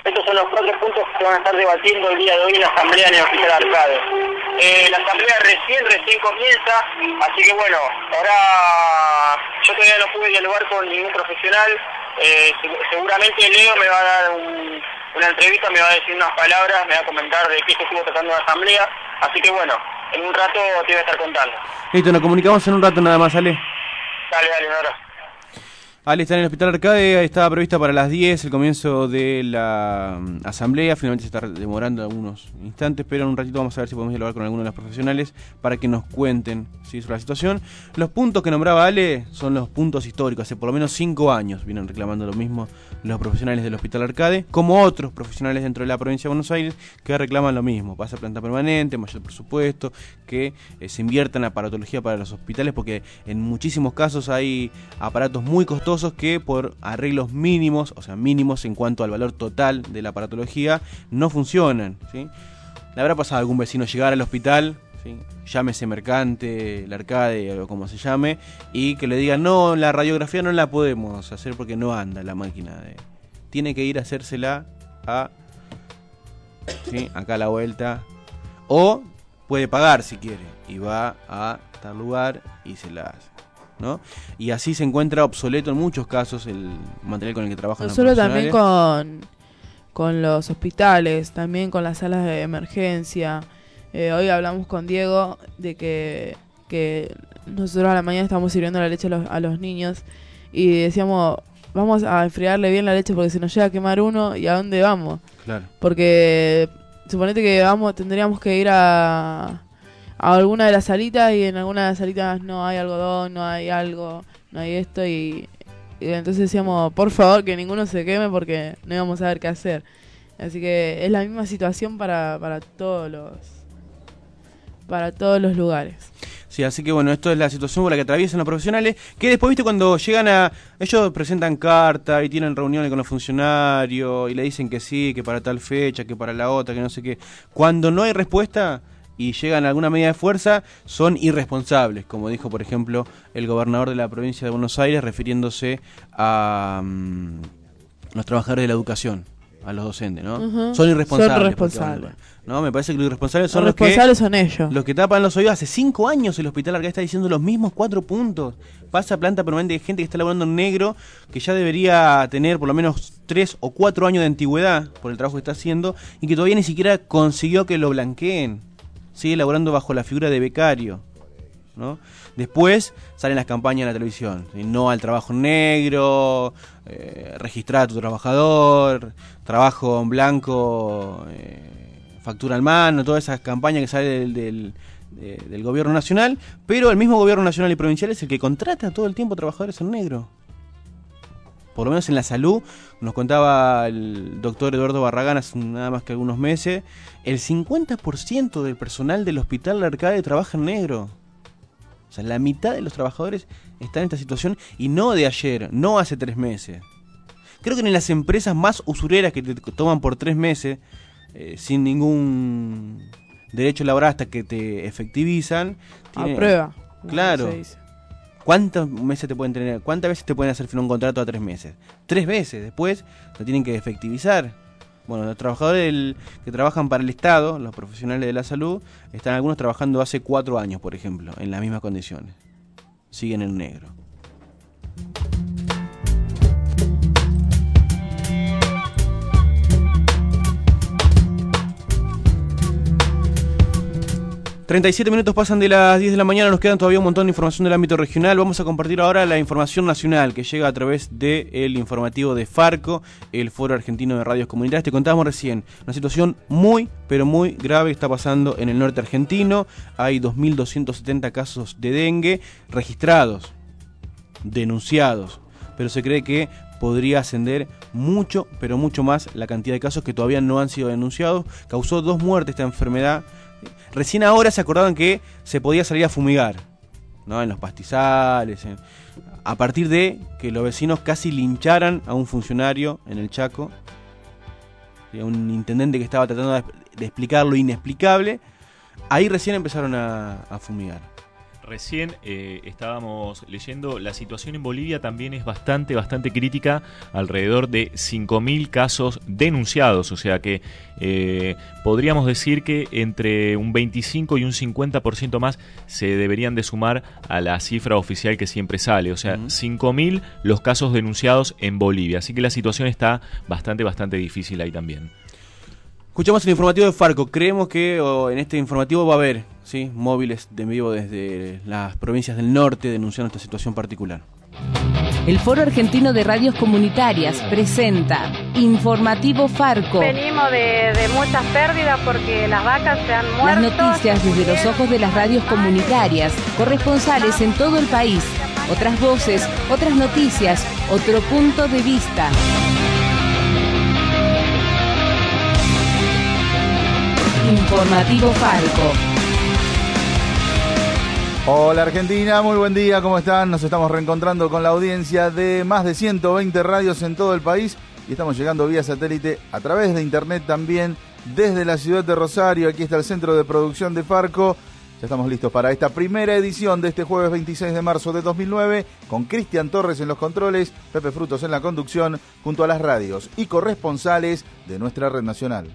Estos son los 4 puntos que se van a estar debatiendo el día de hoy en la asamblea en el Hospital Arcade. La asamblea recién comienza, así que bueno, ahora yo todavía no pude dialogar con ningún profesional. Seguramente Leo me va a dar una entrevista, me va a decir unas palabras, me va a comentar de qué se estuvo tratando la asamblea, así que bueno, en un rato te voy a estar contando. Listo, nos comunicamos en un rato nada más, Ale. Dale, un abrazo. Ale está en el Hospital Arcade, estaba prevista para las 10 el comienzo de la asamblea, finalmente se está demorando algunos instantes, pero en un ratito vamos a ver si podemos dialogar con alguno de los profesionales para que nos cuenten, ¿sí?, sobre la situación. Los puntos que nombraba Ale son los puntos históricos, hace por lo menos 5 años vienen reclamando lo mismo los profesionales del Hospital Arcade, como otros profesionales dentro de la provincia de Buenos Aires que reclaman lo mismo, pasa planta permanente, mayor presupuesto, que se invierta en aparatología para los hospitales, porque en muchísimos casos hay aparatos muy costosos que por arreglos mínimos, o sea, mínimos en cuanto al valor total de la aparatología, no funcionan, ¿sí? ¿Le habrá pasado a algún vecino llegar al hospital, ¿sí?, llámese Mercante, el Arcade o como se llame, y que le digan, no, la radiografía no la podemos hacer porque no anda la máquina, tiene que ir a hacérsela a, ¿sí?, acá a la vuelta, o puede pagar si quiere, y va a tal lugar y se la hace, ¿no? Y así se encuentra obsoleto en muchos casos el material con el que trabajan los profesionales. No solo también con los hospitales, también con las salas de emergencia. Hoy hablamos con Diego de que nosotros a la mañana estamos sirviendo la leche a los niños y decíamos, vamos a enfriarle bien la leche porque se nos llega a quemar uno, ¿y a dónde vamos? Claro. Porque suponete que tendríamos que ir a alguna de las salitas y en alguna de las salitas no hay algodón, no hay algo, no hay esto y entonces decíamos, por favor, que ninguno se queme porque no íbamos a ver qué hacer. Así que es la misma situación para todos los lugares. Sí, así que bueno, esto es la situación por la que atraviesan los profesionales, que después, viste, cuando llegan ellos presentan carta y tienen reuniones con los funcionarios y le dicen que sí, que para tal fecha, que para la otra, que no sé qué. Cuando no hay respuesta y llegan a alguna medida de fuerza, son irresponsables, como dijo, por ejemplo, el gobernador de la provincia de Buenos Aires, refiriéndose a los trabajadores de la educación, a los docentes, ¿no? Uh-huh. Son irresponsables. Son responsables. No, me parece que los irresponsables son son ellos. Los que tapan los oídos. Hace 5 años el Hospital Arcade está diciendo los mismos 4 puntos. Pasa planta permanente de gente que está laburando en negro, que ya debería tener por lo menos 3 o 4 años de antigüedad por el trabajo que está haciendo, y que todavía ni siquiera consiguió que lo blanqueen. Sigue laburando bajo la figura de becario, ¿no? Después salen las campañas en la televisión, ¿sí? No al trabajo negro, registrar a tu trabajador, trabajo en blanco, factura en mano, todas esas campañas que salen del gobierno nacional, pero el mismo gobierno nacional y provincial es el que contrata todo el tiempo trabajadores en negro. Por lo menos en la salud, nos contaba el doctor Eduardo Barragán hace nada más que algunos meses, el 50% del personal del Hospital Arcade trabaja en negro. O sea, la mitad de los trabajadores están en esta situación, y no de ayer, no hace 3 meses. Creo que en las empresas más usureras que te toman por 3 meses, sin ningún derecho laboral hasta que te efectivizan. A prueba. Claro. ¿Cuántos meses te pueden tener? ¿Cuántas veces te pueden hacer firmar un contrato a 3 meses? 3 veces. Después lo tienen que efectivizar. Bueno, los trabajadores que trabajan para el Estado, los profesionales de la salud, están algunos trabajando hace 4 años, por ejemplo, en las mismas condiciones. Siguen en negro. ...37 minutos pasan de las 10 de la mañana... ...nos quedan todavía un montón de información del ámbito regional... ...vamos a compartir ahora la información nacional... ...que llega a través del informativo de Farco... ...el Foro Argentino de Radios Comunitarias... ...te contábamos recién... ...una situación muy, pero muy grave... ...que está pasando en el norte argentino... ...hay 2.270 casos de dengue... ...registrados... ...denunciados... ...pero se cree que podría ascender mucho, pero mucho más... ...la cantidad de casos que todavía no han sido denunciados... ...causó 2 muertes esta enfermedad... Recién ahora se acordaban que se podía salir a fumigar, ¿no? En los pastizales, a partir de que los vecinos casi lincharan a un funcionario en el Chaco, a un intendente que estaba tratando de explicar lo inexplicable. Ahí recién empezaron a fumigar. Recién estábamos leyendo, la situación en Bolivia también es bastante crítica, alrededor de 5.000 casos denunciados, o sea que podríamos decir que entre un 25 y un 50% más se deberían de sumar a la cifra oficial que siempre sale, o sea, 5.000 los casos denunciados en Bolivia, así que la situación está bastante difícil ahí también. Escuchamos el informativo de Farco. Creemos que en este informativo va a haber móviles de en vivo desde las provincias del norte denunciando esta situación particular. El Foro Argentino de Radios Comunitarias presenta Informativo Farco. Venimos de muchas pérdidas porque las vacas se han muerto. Las noticias desde los ojos de las radios comunitarias, corresponsales en todo el país, otras voces, otras noticias, otro punto de vista. Informativo Farco. Hola Argentina, muy buen día, ¿cómo están? Nos estamos reencontrando con la audiencia de más de 120 radios en todo el país y estamos llegando vía satélite a través de internet también desde la ciudad de Rosario. Aquí está el centro de producción de Farco. Ya estamos listos para esta primera edición de este jueves 26 de marzo de 2009 con Cristian Torres en los controles, Pepe Frutos en la conducción, junto a las radios y corresponsales de nuestra red nacional.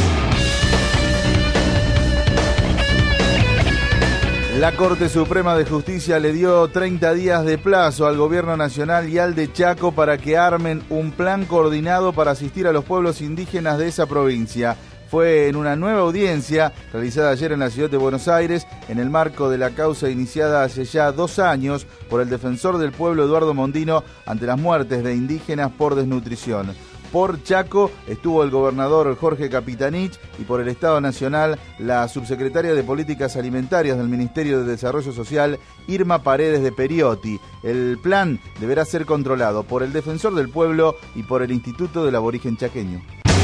La Corte Suprema de Justicia le dio 30 días de plazo al Gobierno Nacional y al de Chaco para que armen un plan coordinado para asistir a los pueblos indígenas de esa provincia. Fue en una nueva audiencia realizada ayer en la ciudad de Buenos Aires, en el marco de la causa iniciada hace ya 2 años por el defensor del pueblo Eduardo Mondino ante las muertes de indígenas por desnutrición. Por Chaco estuvo el gobernador Jorge Capitanich y por el Estado Nacional la subsecretaria de Políticas Alimentarias del Ministerio de Desarrollo Social, Irma Paredes de Periotti. El plan deberá ser controlado por el Defensor del Pueblo y por el Instituto del Aborigen Chaqueño.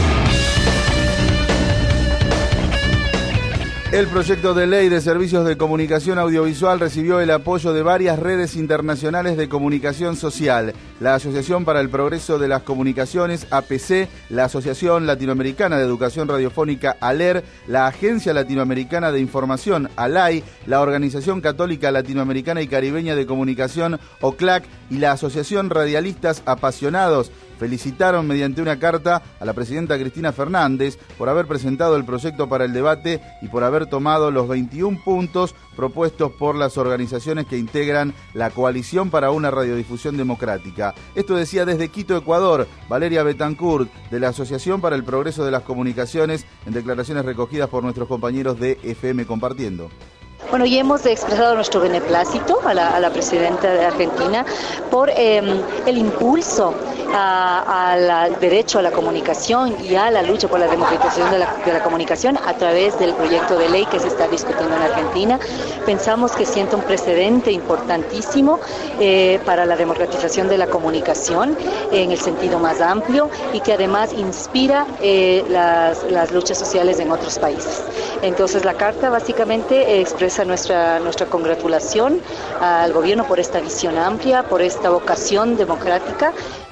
El proyecto de ley de servicios de comunicación audiovisual recibió el apoyo de varias redes internacionales de comunicación social. La Asociación para el Progreso de las Comunicaciones, APC, la Asociación Latinoamericana de Educación Radiofónica, ALER, la Agencia Latinoamericana de Información, ALAI, la Organización Católica Latinoamericana y Caribeña de Comunicación, OCLAC, y la Asociación Radialistas Apasionados felicitaron mediante una carta a la presidenta Cristina Fernández por haber presentado el proyecto para el debate y por haber tomado los 21 puntos propuestos por las organizaciones que integran la Coalición para una Radiodifusión Democrática. Esto decía desde Quito, Ecuador, Valeria Betancourt, de la Asociación para el Progreso de las Comunicaciones, en declaraciones recogidas por nuestros compañeros de FM Compartiendo. Bueno, y hemos expresado nuestro beneplácito a la presidenta de Argentina por el impulso al derecho a la comunicación y a la lucha por la democratización de la comunicación a través del proyecto de ley que se está discutiendo en Argentina. Pensamos que sienta un precedente importantísimo para la democratización de la comunicación en el sentido más amplio y que además inspira las luchas sociales en otros países. Entonces la carta básicamente expresa nuestra congratulación al gobierno por esta visión amplia, por esta vocación democrática.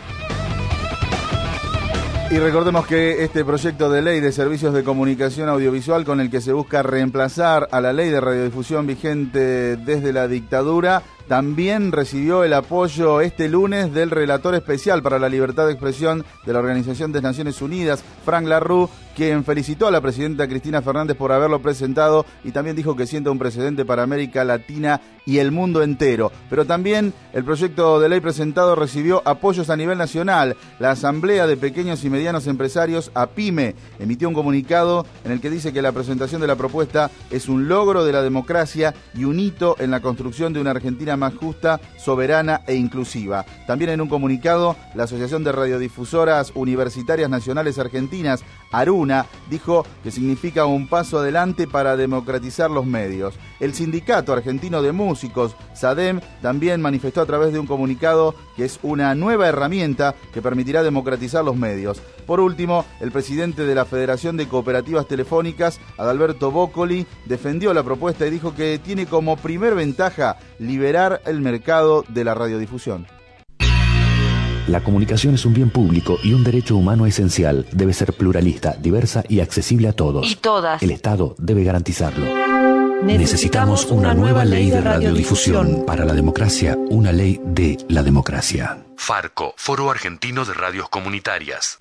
Y recordemos que este proyecto de ley de servicios de comunicación audiovisual con el que se busca reemplazar a la ley de radiodifusión vigente desde la dictadura también recibió el apoyo este lunes del relator especial para la libertad de expresión de la Organización de Naciones Unidas, Frank LaRue, quien felicitó a la presidenta Cristina Fernández por haberlo presentado y también dijo que sienta un precedente para América Latina y el mundo entero. Pero también el proyecto de ley presentado recibió apoyos a nivel nacional. La Asamblea de Pequeños y Medianos Empresarios, APIME, emitió un comunicado en el que dice que la presentación de la propuesta es un logro de la democracia y un hito en la construcción de una Argentina más justa, soberana e inclusiva. También en un comunicado, la Asociación de Radiodifusoras Universitarias Nacionales Argentinas, ARUNA, dijo que significa un paso adelante para democratizar los medios. El Sindicato Argentino de Músicos, SADEM, también manifestó a través de un comunicado que es una nueva herramienta que permitirá democratizar los medios. Por último, el presidente de la Federación de Cooperativas Telefónicas, Adalberto Boccoli, defendió la propuesta y dijo que tiene como primer ventaja liberar el mercado de la radiodifusión. La comunicación es un bien público y un derecho humano esencial. Debe ser pluralista, diversa y accesible a todos. Y todas. El Estado debe garantizarlo. Necesitamos una nueva ley de radiodifusión. Para la democracia, una ley de la democracia. Farco, Foro Argentino de Radios Comunitarias.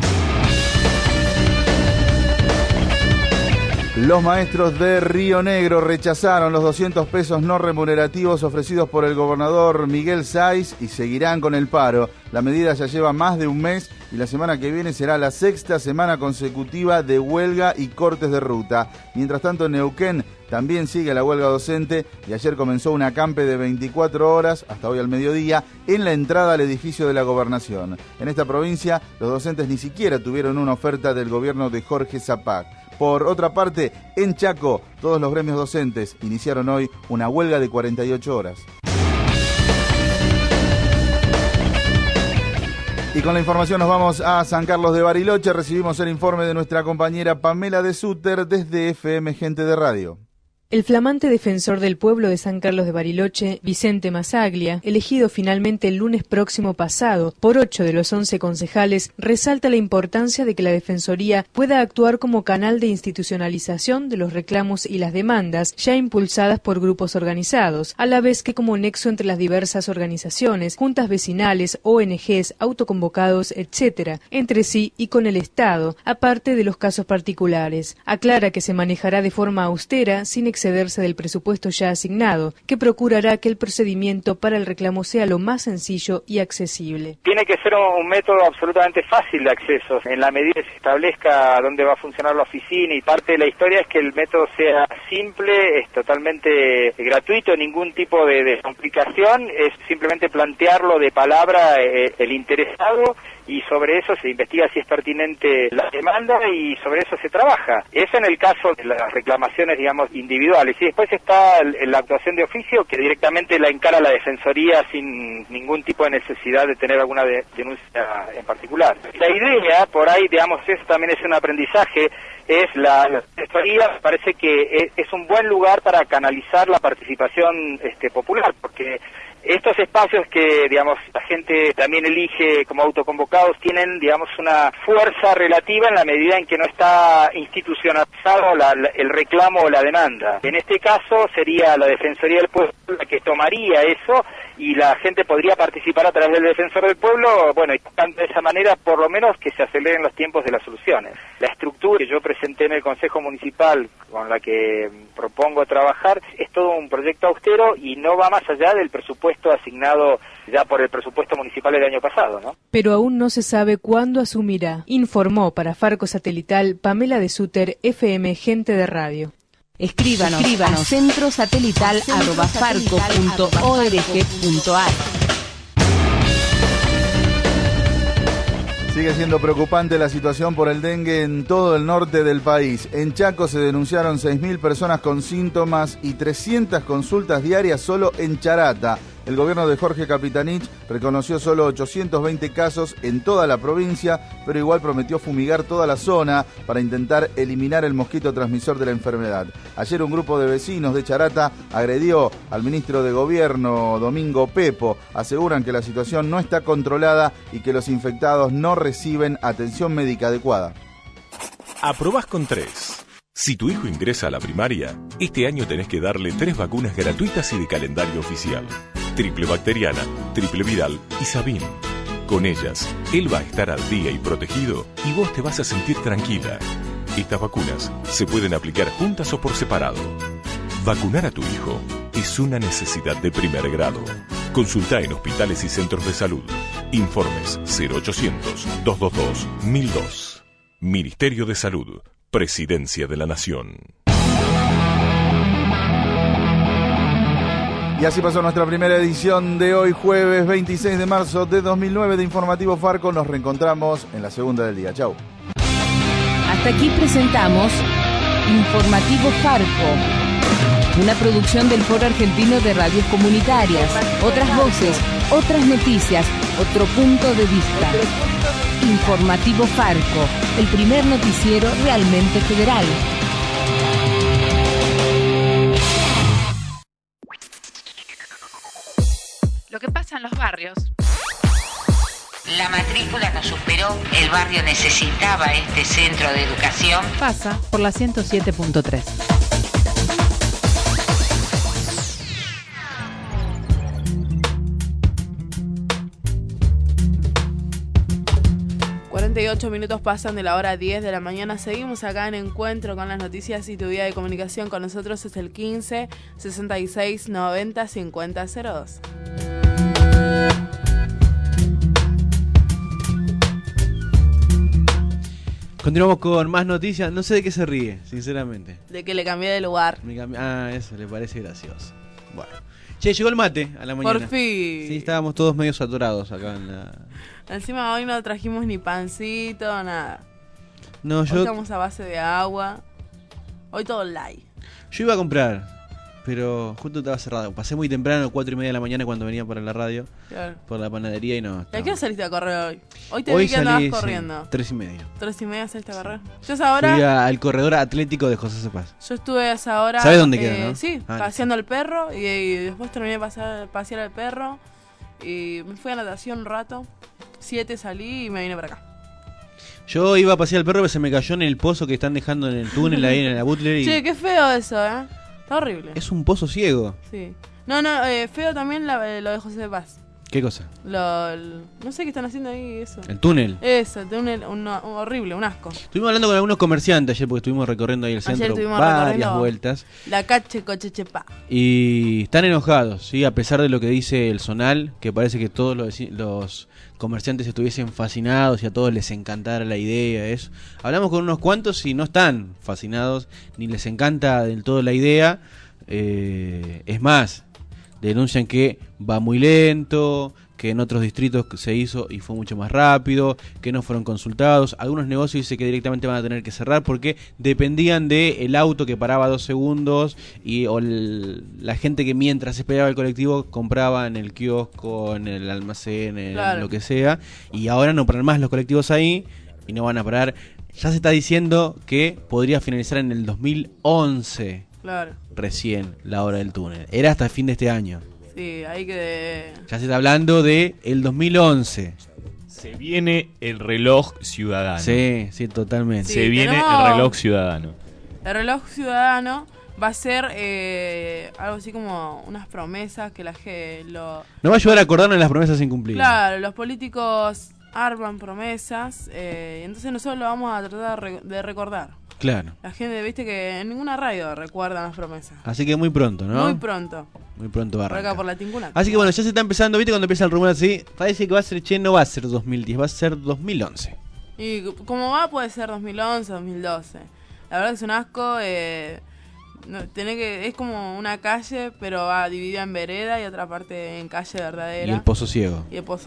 Los maestros de Río Negro rechazaron los 200 pesos no remunerativos ofrecidos por el gobernador Miguel Sáiz y seguirán con el paro. La medida ya lleva más de un mes y la semana que viene será la 6ª semana consecutiva de huelga y cortes de ruta. Mientras tanto, en Neuquén también sigue la huelga docente y ayer comenzó un acampe de 24 horas, hasta hoy al mediodía, en la entrada al edificio de la gobernación. En esta provincia, los docentes ni siquiera tuvieron una oferta del gobierno de Jorge Zapac. Por otra parte, en Chaco, todos los gremios docentes iniciaron hoy una huelga de 48 horas. Y con la información nos vamos a San Carlos de Bariloche. Recibimos el informe de nuestra compañera Pamela de Sutter desde FM Gente de Radio. El flamante defensor del pueblo de San Carlos de Bariloche, Vicente Massaglia, elegido finalmente el lunes próximo pasado por 8 de los 11 concejales, resalta la importancia de que la Defensoría pueda actuar como canal de institucionalización de los reclamos y las demandas ya impulsadas por grupos organizados, a la vez que como nexo entre las diversas organizaciones, juntas vecinales, ONGs, autoconvocados, etc., entre sí y con el Estado, aparte de los casos particulares. Aclara que se manejará de forma austera, sin excederse del presupuesto ya asignado, que procurará que el procedimiento para el reclamo sea lo más sencillo y accesible. Tiene que ser un método absolutamente fácil de acceso, en la medida que se establezca dónde va a funcionar la oficina, y parte de la historia es que el método sea simple, es totalmente gratuito, ningún tipo de complicación, es simplemente plantearlo de palabra el interesado, y sobre eso se investiga si es pertinente la demanda y sobre eso se trabaja. Eso en el caso de las reclamaciones, digamos, individuales. Y después está la actuación de oficio, que directamente la encara la Defensoría sin ningún tipo de necesidad de tener alguna denuncia en particular. La idea, por ahí, digamos, eso también es un aprendizaje, es la Defensoría, parece que es un buen lugar para canalizar la participación popular, porque estos espacios que, digamos, la gente también elige como autoconvocados tienen, digamos, una fuerza relativa en la medida en que no está institucionalizado el reclamo o la demanda. En este caso sería la Defensoría del Pueblo la que tomaría eso y la gente podría participar a través del Defensor del Pueblo, bueno, y de esa manera por lo menos que se aceleren los tiempos de las soluciones. La estructura que yo presenté en el Consejo Municipal, con la que propongo trabajar, es todo un proyecto austero y no va más allá del presupuesto asignado ya por el presupuesto municipal del año pasado, ¿no? Pero aún no se sabe cuándo asumirá, informó para Farco Satelital Pamela de Sutter, FM Gente de Radio. Escríbanos a centrosatelital@farco.org.ar. Sigue siendo preocupante la situación por el dengue en todo el norte del país. En Chaco se denunciaron 6.000 personas con síntomas y 300 consultas diarias solo en Charata. El gobierno de Jorge Capitanich reconoció solo 820 casos en toda la provincia, pero igual prometió fumigar toda la zona para intentar eliminar el mosquito transmisor de la enfermedad. Ayer un grupo de vecinos de Charata agredió al ministro de Gobierno, Domingo Pepo. Aseguran que la situación no está controlada y que los infectados no reciben atención médica adecuada. Aprobás con 3. Si tu hijo ingresa a la primaria, este año tenés que darle 3 vacunas gratuitas y de calendario oficial. Triple bacteriana, triple viral y Sabin. Con ellas, él va a estar al día y protegido y vos te vas a sentir tranquila. Estas vacunas se pueden aplicar juntas o por separado. Vacunar a tu hijo es una necesidad de primer grado. Consulta en hospitales y centros de salud. Informes 0800-222-1002. Ministerio de Salud. Presidencia de la Nación. Y así pasó nuestra primera edición de hoy, jueves 26 de marzo de 2009 de Informativo Farco. Nos reencontramos en la segunda del día. Chau. Hasta aquí presentamos Informativo Farco, una producción del Foro Argentino de Radios Comunitarias. Otras voces, otras noticias, otro punto de vista. Informativo Farco, el primer noticiero realmente federal. Lo que pasa en los barrios. La matrícula no superó, el barrio necesitaba este centro de educación. Pasa por la 107.3. 48 minutos pasan de la hora 10 de la mañana. Seguimos acá en Encuentro con las noticias y tu vía de comunicación. Con nosotros es el 15 66 90 50 02. Continuamos con más noticias. No sé de qué se ríe, sinceramente. De que le cambié de lugar. Eso le parece gracioso. Bueno. Che, llegó el mate a la mañana. Por fin. Sí, estábamos todos medio saturados acá en la... Encima hoy no trajimos ni pancito, nada. No, Hoy estamos a base de agua. Hoy todo light. Yo iba a comprar, pero justo estaba cerrado. Pasé muy temprano, 4:30 de la mañana cuando venía para la radio. Claro. Por la panadería y no. ¿Y a qué hora saliste a correr hoy? Hoy te vi que andabas corriendo. 3:30. 3:30 saliste a correr. Yo esa hora... Fui al corredor atlético de José Cepaz. Yo estuve a esa hora... ¿Sabes dónde queda, no? Sí, paseando al perro y después terminé de pasear al perro y me fui a natación un rato. 7 salí y me vine para acá. Yo iba a pasear al perro, pero se me cayó en el pozo que están dejando en el túnel ahí en la Butler. Y... Che, qué feo eso, Está horrible. Es un pozo ciego. Sí. No, feo también lo de José de Paz. ¿Qué cosa? No sé qué están haciendo ahí, eso. ¿El túnel? Eso, el túnel, horrible, un asco. Estuvimos hablando con algunos comerciantes ayer porque estuvimos recorriendo ahí el centro varias vueltas. La calle Cochechepa. Y están enojados, ¿sí? A pesar de lo que dice el Zonal, que parece que todos los comerciantes estuviesen fascinados y a todos les encantara la idea, eso. Hablamos con unos cuantos y no están fascinados, ni les encanta del todo la idea. Es más, denuncian que va muy lento, que en otros distritos se hizo y fue mucho más rápido, que no fueron consultados. Algunos negocios dicen que directamente van a tener que cerrar porque dependían del auto que paraba 2 segundos o la gente que mientras esperaba el colectivo compraba en el kiosco, en el almacén, en lo que sea. Y ahora no paran más los colectivos ahí y no van a parar. Ya se está diciendo que podría finalizar en el 2011. Claro. Recién la hora del túnel. Era hasta el fin de este año. Sí, ahí que... Ya se está hablando de el 2011. Se viene el reloj ciudadano. Sí, totalmente. Se viene el reloj ciudadano. El reloj ciudadano va a ser algo así como unas promesas que la gente... Nos va a ayudar a acordarnos de las promesas incumplidas. Claro, los políticos arman promesas, entonces nosotros lo vamos a tratar de recordar. Claro. La gente, viste que en ninguna radio recuerdan las promesas. Así que muy pronto, ¿no? Muy pronto. Muy pronto va a arrancar. Por acá, por la Tincuna. Así que bueno, ya se está empezando, viste, cuando empieza el rumor así, parece que va a ser, no va a ser 2010, va a ser 2011. Y como va, puede ser 2011, 2012. La verdad que es un asco, es como una calle, pero va dividida en vereda y otra parte en calle verdadera. Y el pozo ciego.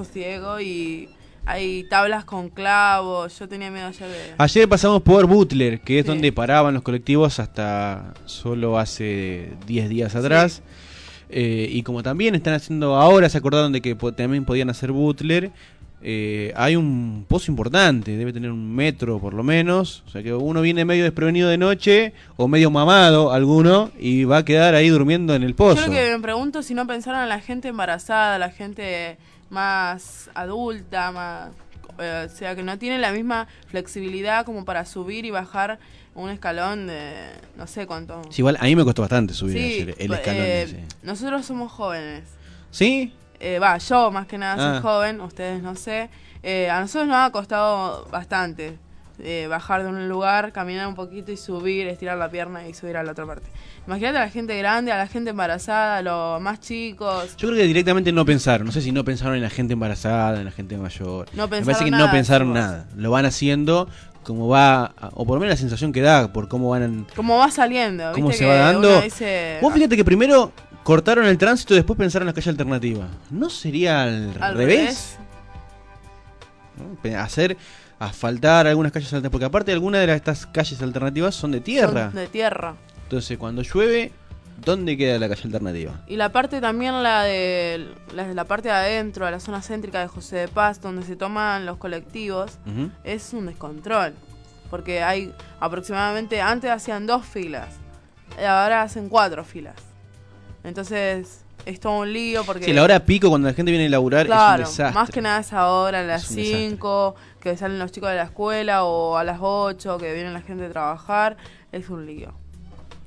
Y hay tablas con clavos. Yo tenía miedo ayer de... Ayer pasamos por Butler, que es donde paraban los colectivos hasta solo hace 10 días atrás. Sí. Y como también están haciendo ahora, se acordaron de que también podían hacer Butler. Hay un pozo importante, debe tener 1 metro por lo menos. O sea que uno viene medio desprevenido de noche o medio mamado alguno y va a quedar ahí durmiendo en el pozo. Yo lo que me pregunto si no pensaron en la gente embarazada, la gente más adulta, o sea que no tiene la misma flexibilidad como para subir y bajar un escalón de no sé cuánto. Sí, igual a mí me costó bastante subir el escalón. Nosotros somos jóvenes. ¿Sí? Yo más que nada soy joven, ustedes no sé. A nosotros nos ha costado bastante bajar de un lugar, caminar un poquito y subir, estirar la pierna y subir a la otra parte. Imagínate a la gente grande, a la gente embarazada, a los más chicos. Yo creo que directamente no pensaron. No sé si no pensaron en la gente embarazada, en la gente mayor. No pensaron Me parece que nada, no pensaron nada. Lo van haciendo como va, o por lo menos la sensación que da por cómo van. Cómo va saliendo. Cómo ¿viste? se va dando. Dice... Vos fíjate que primero cortaron el tránsito y después pensaron en la calle alternativa. ¿No sería al revés? ¿No? Asfaltar algunas calles alternativas, porque aparte algunas de estas calles alternativas son de tierra. Son de tierra. Entonces cuando llueve, ¿dónde queda la calle alternativa? Y la parte también, la parte de adentro, de la zona céntrica de José de Paz, donde se toman los colectivos, es un descontrol. Porque hay aproximadamente, antes hacían 2 filas, ahora hacen 4 filas. Entonces es todo un lío porque... Sí, la hora pico cuando la gente viene a laburar, claro, es un desastre. Más que nada es ahora, a las 5, que salen los chicos de la escuela, o a las 8, que viene la gente a trabajar, es un lío.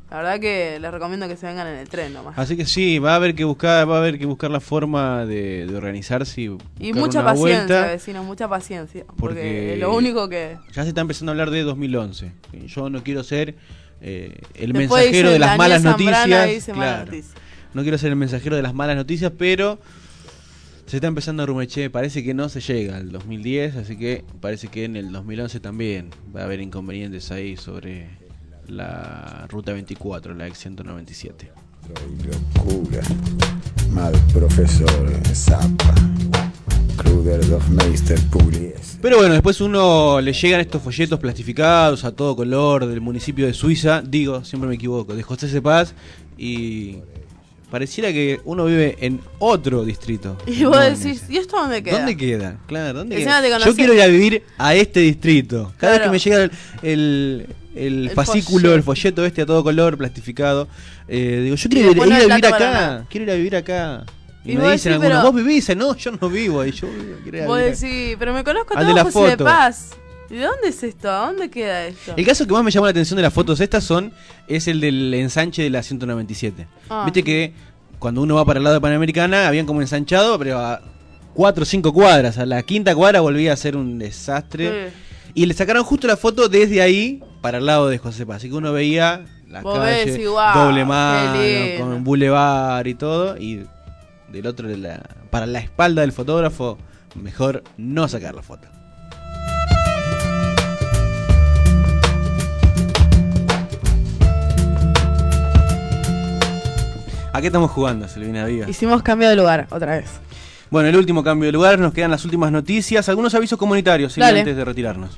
La verdad que les recomiendo que se vengan en el tren nomás. Así que sí, va a haber que buscar la forma de organizarse y mucha una paciencia, vuelta, vecinos, mucha paciencia. Porque lo único que... Ya se está empezando a hablar de 2011. Yo no quiero ser el después mensajero de las malas noticias. Claro, no quiero ser el mensajero de las malas noticias, pero se está empezando a rumorear. Parece que no se llega al 2010, así que parece que en el 2011 también va a haber inconvenientes ahí sobre la Ruta 24, la ex 197. Locura, mal profesor Zappa, Kruger, Hofmeister, Pugliese. Pero bueno, después uno le llegan estos folletos plastificados a todo color del municipio de Suiza, siempre me equivoco, de José Cepaz, y pareciera que uno vive en otro distrito. Y vos decís, ¿y esto dónde queda? ¿Dónde queda? Claro, ¿dónde Encima queda? Yo quiero ir a vivir a este distrito. Cada vez que me llega el fascículo, el folleto a todo color, plastificado, digo, yo quiero ir a vivir acá. Quiero ir a vivir acá. Y me dicen algunos, vos vivís, no, yo no vivo ahí. Yo quiero ir a vos vivir decís, pero me conozco al todo de la José de foto. Paz. ¿Y de dónde es esto? ¿A dónde queda esto? El caso que más me llamó la atención de las fotos estas es el del ensanche de la 197. Viste que cuando uno va para el lado de Panamericana habían como ensanchado, pero a 4 o 5 cuadras. A la quinta cuadra volvía a ser un desastre. Y le sacaron justo la foto desde ahí para el lado de José Paz. Así que uno veía la calle, doble mano, con un bulevar y todo. Y del otro, para la espalda del fotógrafo, mejor no sacar la foto. ¿A qué estamos jugando, Silvina Díaz? Hicimos cambio de lugar, otra vez. Bueno, el último cambio de lugar, nos quedan las últimas noticias, algunos avisos comunitarios, ¿sí? Antes de retirarnos.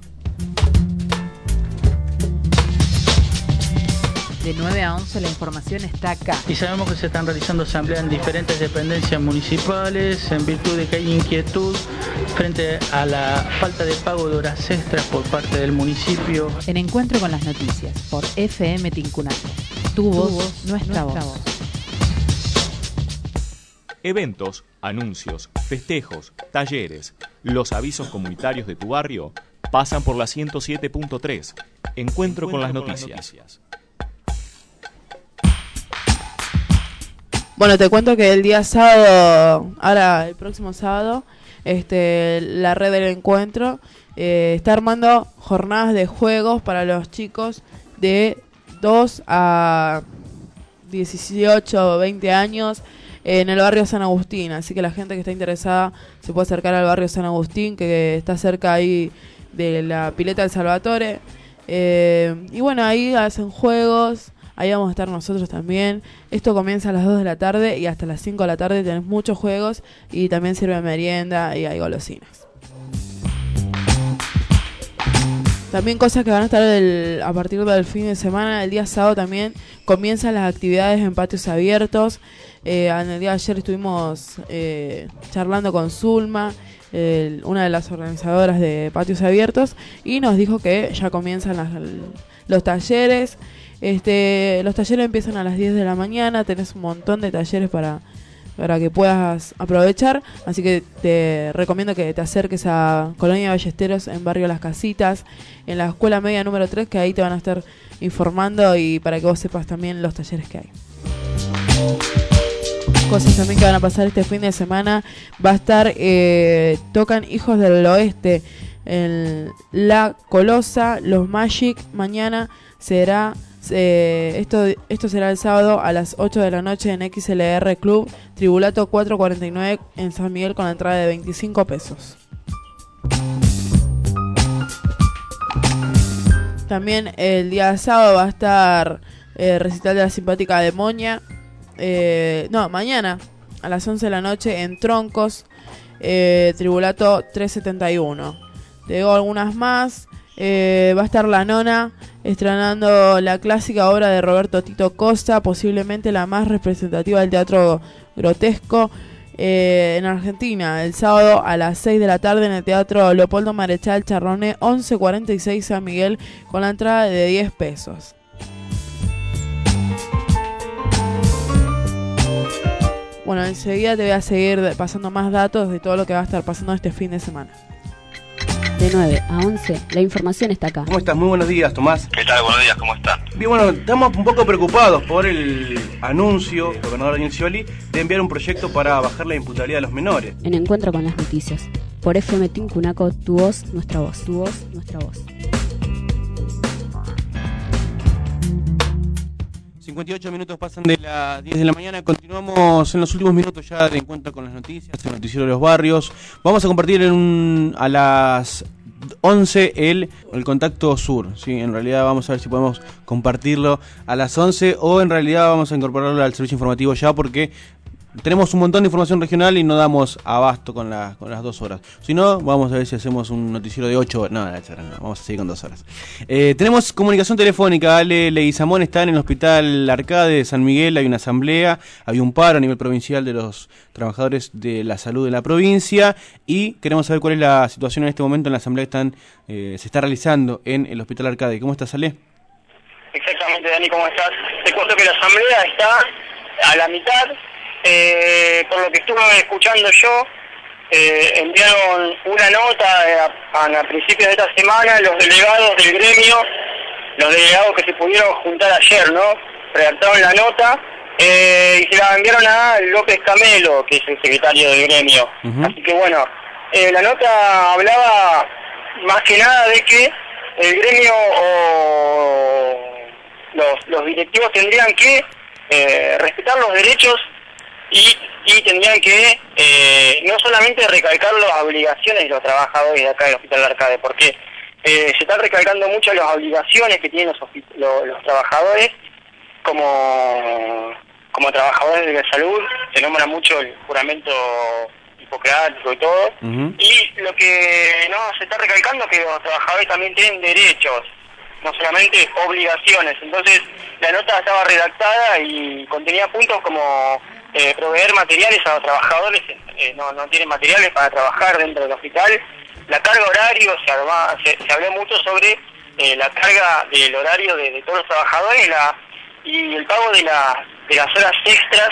De 9 a 11 la información está acá. Y sabemos que se están realizando asambleas en diferentes dependencias municipales en virtud de que hay inquietud frente a la falta de pago de horas extras por parte del municipio. En Encuentro con las Noticias por FM Tincunaco. Tu voz, nuestra voz. Eventos, anuncios, festejos, talleres, los avisos comunitarios de tu barrio pasan por la 107.3. Encuentro con las noticias. Bueno, te cuento que el día sábado, ahora el próximo sábado, la red del encuentro está armando jornadas de juegos para los chicos de 2 a 18 o 20 años en el barrio San Agustín. Así que la gente que está interesada se puede acercar al barrio San Agustín, que está cerca ahí de la pileta del Salvatore. Y bueno, ahí hacen juegos. Ahí vamos a estar nosotros también. Esto comienza a las 2 de la tarde y hasta las 5 de la tarde tenés muchos juegos y también sirve merienda y hay golosinas. También cosas que van a estar a partir del fin de semana. El día sábado también comienzan las actividades en patios abiertos. En el día de ayer estuvimos charlando con Zulma, una de las organizadoras de patios abiertos, y nos dijo que ya comienzan los talleres. Los talleres empiezan a las 10 de la mañana, tenés un montón de talleres para que puedas aprovechar, así que te recomiendo que te acerques a Colonia Ballesteros en Barrio Las Casitas, en la escuela media número 3, que ahí te van a estar informando y para que vos sepas también los talleres que hay. Cosas también que van a pasar este fin de semana, va a estar, tocan Hijos del Oeste en La Colosa, los Magic, mañana será... esto será el sábado a las 8 de la noche en XLR Club, Tribulato 449 en San Miguel, con la entrada de 25 pesos. También el día sábado va a estar recital de la simpática Demonia. Mañana a las 11 de la noche en Troncos, Tribulato 371. Te digo algunas más. Va a estar La Nona estrenando la clásica obra de Roberto Tito Costa, posiblemente la más representativa del teatro grotesco en Argentina, el sábado a las 6 de la tarde en el Teatro Leopoldo Marechal Charroné 1146 San Miguel, con la entrada de 10 pesos. Bueno, enseguida te voy a seguir pasando más datos de todo lo que va a estar pasando este fin de semana. De 9 a 11, la información está acá. ¿Cómo estás? Muy buenos días, Tomás. ¿Qué tal? Buenos días, ¿cómo están? Bien, bueno, estamos un poco preocupados por el anuncio del gobernador Daniel Scioli de enviar un proyecto para bajar la imputabilidad de los menores. En Encuentro con las Noticias. Por FM Tincunaco, tu voz, nuestra voz. Tu voz, nuestra voz. 58 minutos pasan de las 10 de la mañana. Continuamos en los últimos minutos ya de Encuentro con las Noticias, el noticiero de los barrios. Vamos a compartir a las 11 el contacto sur. ¿Sí? En realidad vamos a ver si podemos compartirlo a las 11 o en realidad vamos a incorporarlo al servicio informativo ya, porque tenemos un montón de información regional y no damos abasto con las 2 horas. Si no, vamos a ver si hacemos un noticiero de 8 horas. No, vamos a seguir con 2 horas. Tenemos comunicación telefónica. Ale Leguizamón está en el Hospital Arcade de San Miguel. Hay una asamblea, hay un paro a nivel provincial de los trabajadores de la salud de la provincia y queremos saber cuál es la situación en este momento en la asamblea que se está realizando en el Hospital Arcade. ¿Cómo estás, Ale? Exactamente, Dani, ¿cómo estás? Te cuento que la asamblea está a la mitad. Por lo que estuve escuchando yo, enviaron una nota a principios de esta semana los delegados del gremio, los delegados que se pudieron juntar ayer, ¿no? Redactaron la nota y se la enviaron a López Camelo, que es el secretario del gremio. Así que bueno, la nota hablaba más que nada de que el gremio o los directivos tendrían que respetar los derechos y tendrían que no solamente recalcar las obligaciones de los trabajadores de acá del Hospital Arcade, porque se están recalcando mucho las obligaciones que tienen los trabajadores como trabajadores de la salud. Se nombra mucho el juramento hipocrático y todo, y lo que no se está recalcando es que los trabajadores también tienen derechos, no solamente obligaciones. Entonces la nota estaba redactada y contenía puntos como proveer materiales a los trabajadores, no tienen materiales para trabajar dentro del hospital. La carga horario, se habló mucho sobre la carga del horario de todos los trabajadores y el pago de las horas extras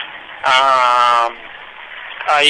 a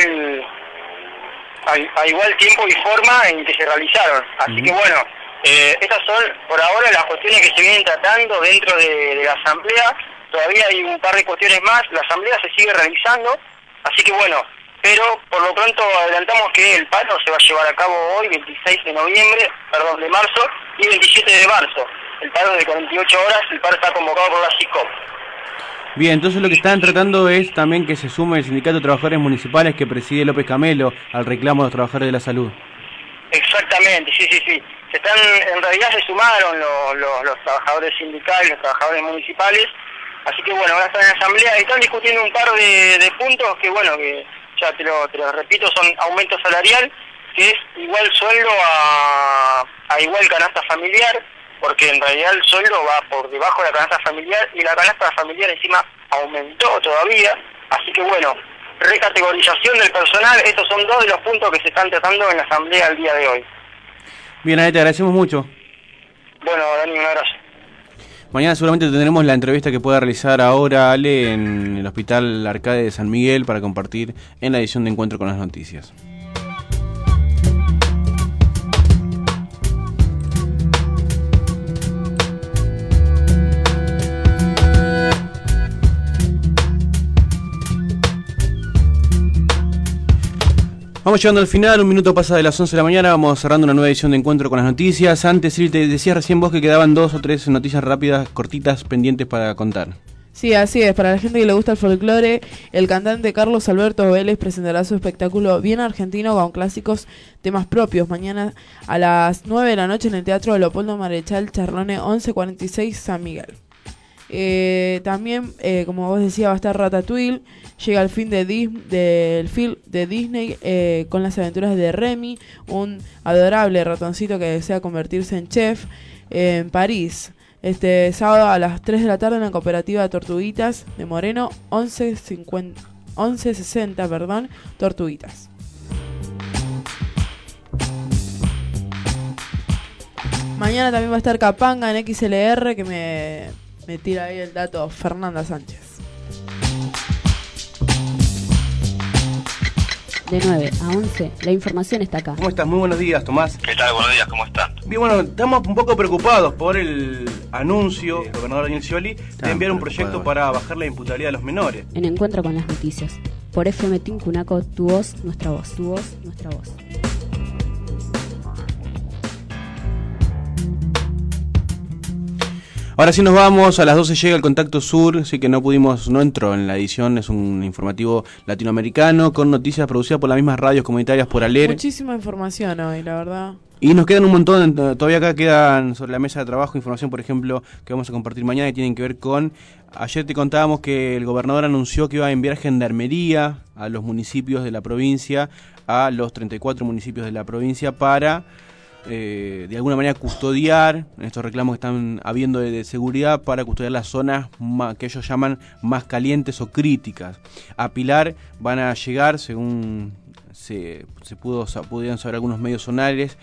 igual tiempo y forma en que se realizaron. Así que bueno, estas son por ahora las cuestiones que se vienen tratando dentro de la asamblea. Todavía hay un par de cuestiones más, la asamblea se sigue realizando, así que bueno, pero por lo pronto adelantamos que el paro se va a llevar a cabo hoy, 26 de marzo, y 27 de marzo. El paro de 48 horas, el paro está convocado por la SICOP. Bien, entonces lo que están tratando es también que se sume el Sindicato de Trabajadores Municipales que preside López Camelo al reclamo de los trabajadores de la salud. Exactamente, sí. En realidad se sumaron los trabajadores sindicales, los trabajadores municipales. Así que bueno, ahora están en la asamblea y están discutiendo un par de puntos que bueno, que ya te lo repito, son aumento salarial, que es igual sueldo a igual canasta familiar, porque en realidad el sueldo va por debajo de la canasta familiar y la canasta familiar encima aumentó todavía. Así que bueno, recategorización del personal, estos son 2 de los puntos que se están tratando en la asamblea el día de hoy. Bien, Ale, te agradecemos mucho. Bueno, Dani, un abrazo. Mañana seguramente tendremos la entrevista que pueda realizar ahora Ale en el Hospital Arcade de San Miguel para compartir en la edición de Encuentro con las Noticias. Vamos llegando al final, un minuto pasa de las 11 de la mañana, vamos cerrando una nueva edición de Encuentro con las Noticias. Antes, Siri, te decías recién vos que quedaban 2 o 3 noticias rápidas, cortitas, pendientes para contar. Sí, así es. Para la gente que le gusta el folclore, el cantante Carlos Alberto Vélez presentará su espectáculo Bien Argentino con clásicos temas propios mañana a las 9 de la noche en el Teatro de Leopoldo Marechal Charlone 1146 San Miguel. También, como vos decías, va a estar Ratatouille. Llega el fin del film de Disney con las aventuras de Remy, un adorable ratoncito que desea convertirse en chef en París. Este sábado a las 3 de la tarde en la cooperativa Tortuguitas de Moreno, 1160, Tortuguitas. Mañana también va a estar Capanga en XLR, que me tira ahí el dato Fernanda Sánchez. De 9 a 11, la información está acá. ¿Cómo estás? Muy buenos días, Tomás. ¿Qué tal? Buenos días, ¿cómo están? Bien, bueno, estamos un poco preocupados por el anuncio del gobernador Daniel Scioli de enviar un proyecto para bajar la imputabilidad de los menores. En Encuentro con las Noticias. Por FM Tincunaco, tu voz, nuestra voz. Tu voz, nuestra voz. Ahora sí nos vamos, a las 12 llega el Contacto Sur, sí que no entró en la edición, es un informativo latinoamericano con noticias producidas por las mismas radios comunitarias por ALER. Muchísima información hoy, la verdad. Y nos quedan un montón, todavía acá quedan sobre la mesa de trabajo información, por ejemplo, que vamos a compartir mañana, que tienen que ver con... Ayer te contábamos que el gobernador anunció que iba a enviar gendarmería a los municipios de la provincia, a los 34 municipios de la provincia para... de alguna manera custodiar en estos reclamos que están habiendo de seguridad, para custodiar las zonas que ellos llaman más calientes o críticas. A Pilar van a llegar, según pudieron saber algunos medios zonales,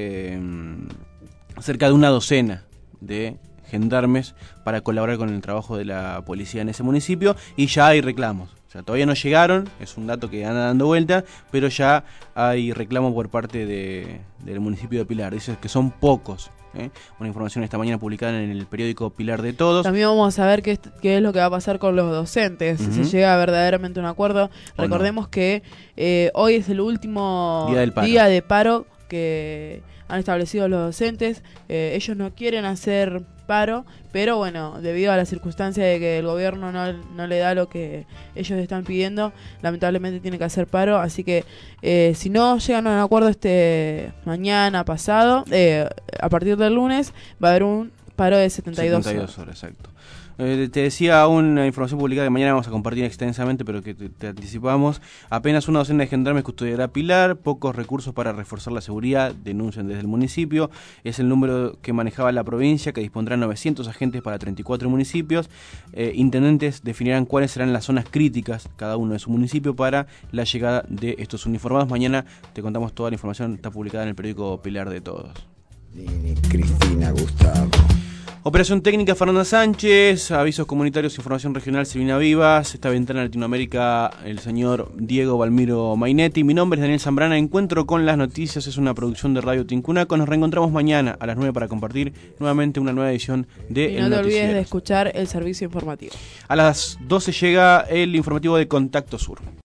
cerca de una docena de gendarmes para colaborar con el trabajo de la policía en ese municipio, y ya hay reclamos. O sea, todavía no llegaron, es un dato que anda dando vuelta, pero ya hay reclamo por parte del municipio de Pilar. Dice que son pocos. Una información esta mañana publicada en el periódico Pilar de Todos. También vamos a ver qué es lo que va a pasar con los docentes, si se llega verdaderamente a un acuerdo. Recordemos que hoy es el último día de paro que han establecido los docentes. Ellos no quieren hacer paro, pero bueno, debido a la circunstancia de que el gobierno no le da lo que ellos están pidiendo, lamentablemente tiene que hacer paro. Así que si no llegan a un acuerdo mañana pasado, a partir del lunes va a haber un paro de 72 horas. Exacto. Te decía una información publicada que mañana vamos a compartir extensamente, pero que te anticipamos. Apenas una docena de gendarmes custodiará Pilar, pocos recursos para reforzar la seguridad, denuncian desde el municipio. Es el número que manejaba la provincia, que dispondrá 900 agentes para 34 municipios. Intendentes definirán cuáles serán las zonas críticas, cada uno de su municipio, para la llegada de estos uniformados. Mañana te contamos toda la información, está publicada en el periódico Pilar de Todos. Cristina Gustavo. Operación técnica Fernanda Sánchez, avisos comunitarios, información regional Silvina Vivas, esta ventana en Latinoamérica el señor Diego Balmiro Mainetti. Mi nombre es Daniel Zambrana, Encuentro con las Noticias es una producción de Radio Tincunaco. Nos reencontramos mañana a las 9 para compartir nuevamente una nueva edición de El Noticiero. Y no te olvides de escuchar el servicio informativo. A las 12 llega el informativo de Contacto Sur.